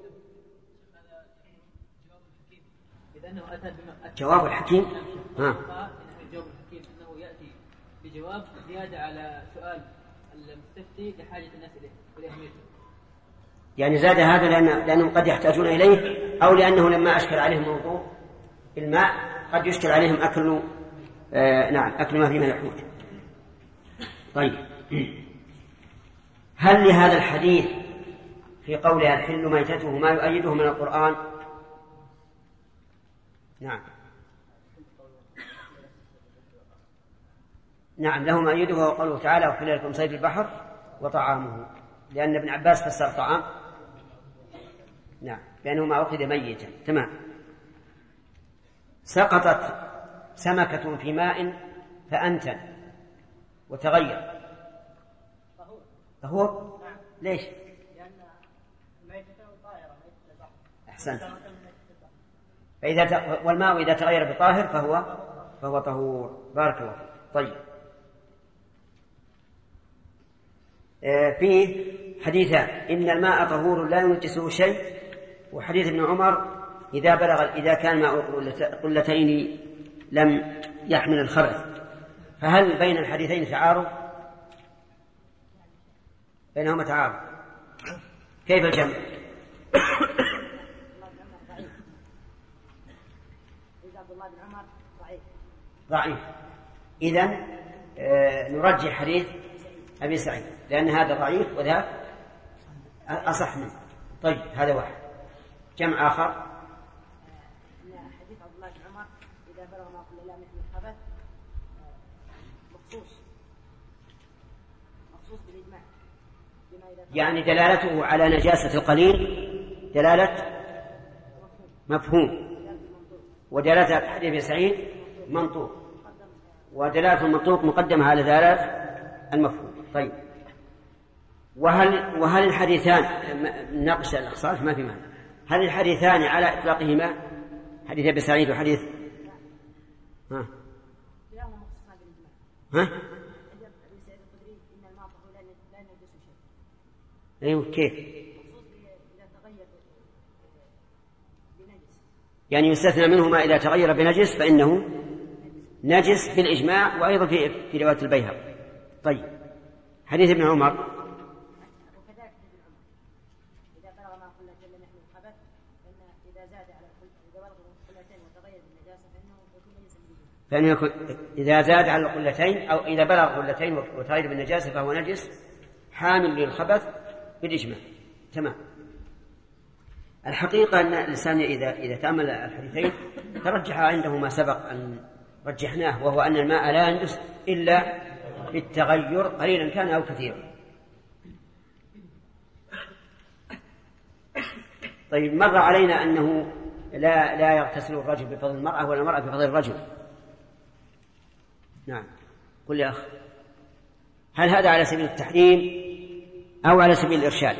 B: جواب الحكيم.
G: جواب الحكيم أنه يأتي بجواب زيادة على سؤال المستفتي لحاجة الناس إليه.
B: يعني زاد هذا لأنهم قد يحتاجون إليه، أو لأنه لما أشكل عليهم موضوع الماء قد يشكل عليهم أكل ما فيه من الحوت. طيب، هل لهذا الحديث في قولها الحل ميتته ما يؤيده من القرآن؟ نعم، له ما يؤيده وهو قوله تعالى وحل لكم صيد البحر وطعامه، لأن ابن عباس فسر طعام لأنه ما أخذ ميتا. تمام. سقطت سمكة في ماء فأنتن وتغير طهور. ليش؟
F: لأن ميتته طاهرة ميتة البحر.
B: أحسنت. والماء إذا تغير بطاهر فهو طهور. بارك الله فيك. طيب، فيه حديثان: إن الماء طهور لا ينجسه شيء، وحديث ابن عمر إذا كان ماء قلتين لم يحمل الخبث. فهل بين الحديثين تعارض؟ بينهما تعارض. كيف الجمع؟ ضعيف. إذن نرجح حديث أبي سعيد لأن هذا ضعيف وذا أصح منه. طيب، هذا واحد. جمع آخر:
C: حديث عبد الله بن عمر إذا بلغ ما قل لا مثل الخبث مخصوص بالإجماع،
B: يعني دلالته على نجاسة القليل دلالة مفهوم، ودلالة حديث أبي سعيد منطوق، ودلالة المنطوق مقدمة على دلالة المفهوم. طيب، وهل الحديثان نقش الأخصاص؟ ما في معنى. هل الحديثان على إطلاقهما؟ حديث أبي سعيد وحديث ها؟ أيوه كيف؟ يعني يستثنى منهما إذا تغير بنجس فإنه نجس بالإجماع، وأيضا في رواية البيهقي. طيب حديث ابن عمر فإنه يكون إذا زاد على القلتين أو إذا بلغ قلتين وتغير بالنجاسة فهو نجس حامل للخبث بالإجماع. تمام. الحقيقة أن الإنسان إذا تأمل الحديثين ترجح عنده ما سبق أن رجحناه، وهو أن الماء لا ينجس إلا بالتغير قليلا كان أو كثيرا. طيب مر علينا أنه لا يغتسل الرجل بفضل المرأة ولا المرأة بفضل الرجل. نعم. قل يا أخ، هل هذا على سبيل التحريم أو على سبيل الإرشاد؟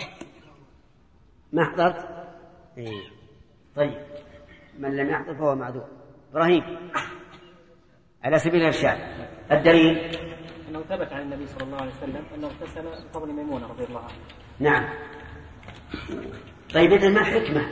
B: ما حضرت؟ إيه. طيب من لم يحضر فهو معذور. إبراهيم على سبيل الإرشاد. الدليل
L: أنه ثبت عن النبي صلى الله عليه وسلم أنه اغتسل بفضل ميمونة رضي الله عنها.
B: نعم. طيب إذن ما الحكمة؟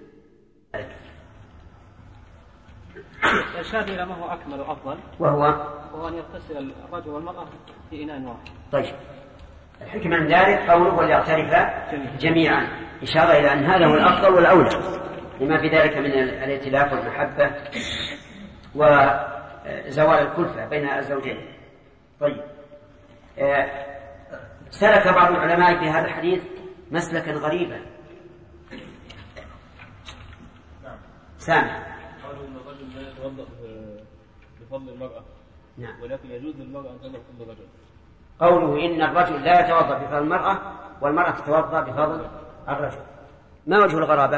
L: الإرشاد إلى ما هو أكمل وأفضل،
B: وهو
L: أن يغتسل الرجل والمرأة في إناء واحد.
B: طيب الحكمة من ذلك قوله وليغترفا جميعا، إشارة إلى أن هذا هو الأفضل والأولى لما في ذلك من الائتلاف والمحبة وزوال الكلفة بين الزوجين. طيب سلك بعض العلماء في هذا الحديث مسلكا غريبا. سامع.
M: قالوا ان الرجل لا يتوضا بفضل المراه.
B: نعم.
M: ولكن يجوز للمراه ان تتوضا بفضل الرجل.
B: قوله ان الرجل لا يتوضا بفضل المراه والمراه تتوضا بفضل الرجل، ما وجه الغرابه؟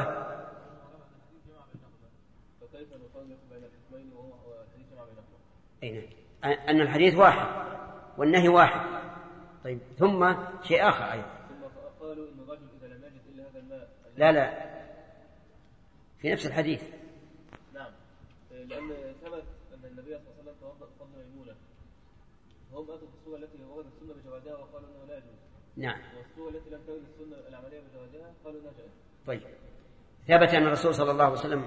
M: فكيف نفرق بين الحكمين وهو الحديث جمع بينهما؟
B: ان الحديث واحد والنهي واحد. طيب ثم شيء اخر ايضا.
M: ثم قالوا ان الرجل اذا لم يجد الا هذا الماء.
B: لا في نفس الحديث.
M: نعم. لأن ثبت أن النبي صلى الله عليه وسلم توضأ بفضل ميمونة، هم أتوا بالصورة التي وردت السنة بجوازها وقالوا أنه لا يجوز.
B: نعم.
M: والصورة التي لم ترد السنة العملية بجوازها قالوا أنها جائزة.
B: طيب ثبت أن الرسول صلى الله عليه وسلم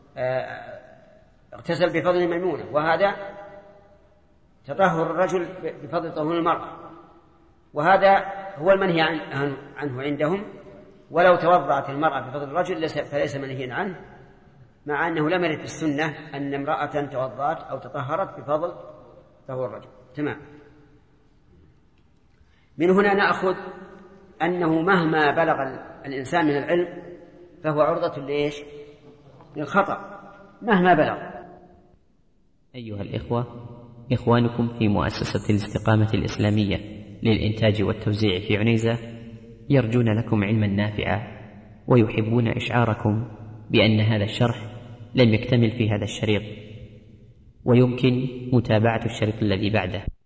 B: اغتسل بفضل ميمونة، وهذا تطهر الرجل بفضل طهور المرأة، وهذا هو المنهي عنه عندهم. ولو توضأت المرأة بفضل الرجل فليس منهيا عنه، مع أنه لم يرد في السنة أن امرأة توضأت أو تطهرت بفضل طهور الرجل. تمام. من هنا نأخذ أنه مهما بلغ الإنسان من العلم فهو عرضة لإيش؟ للخطأ مهما بلغ.
A: أيها الإخوة، إخوانكم في مؤسسة الاستقامة الإسلامية للإنتاج والتوزيع في عنيزة يرجون لكم علما نافعا، ويحبون إشعاركم بأن هذا الشرح لم يكتمل في هذا الشريط، ويمكن متابعة الشريط الذي بعده.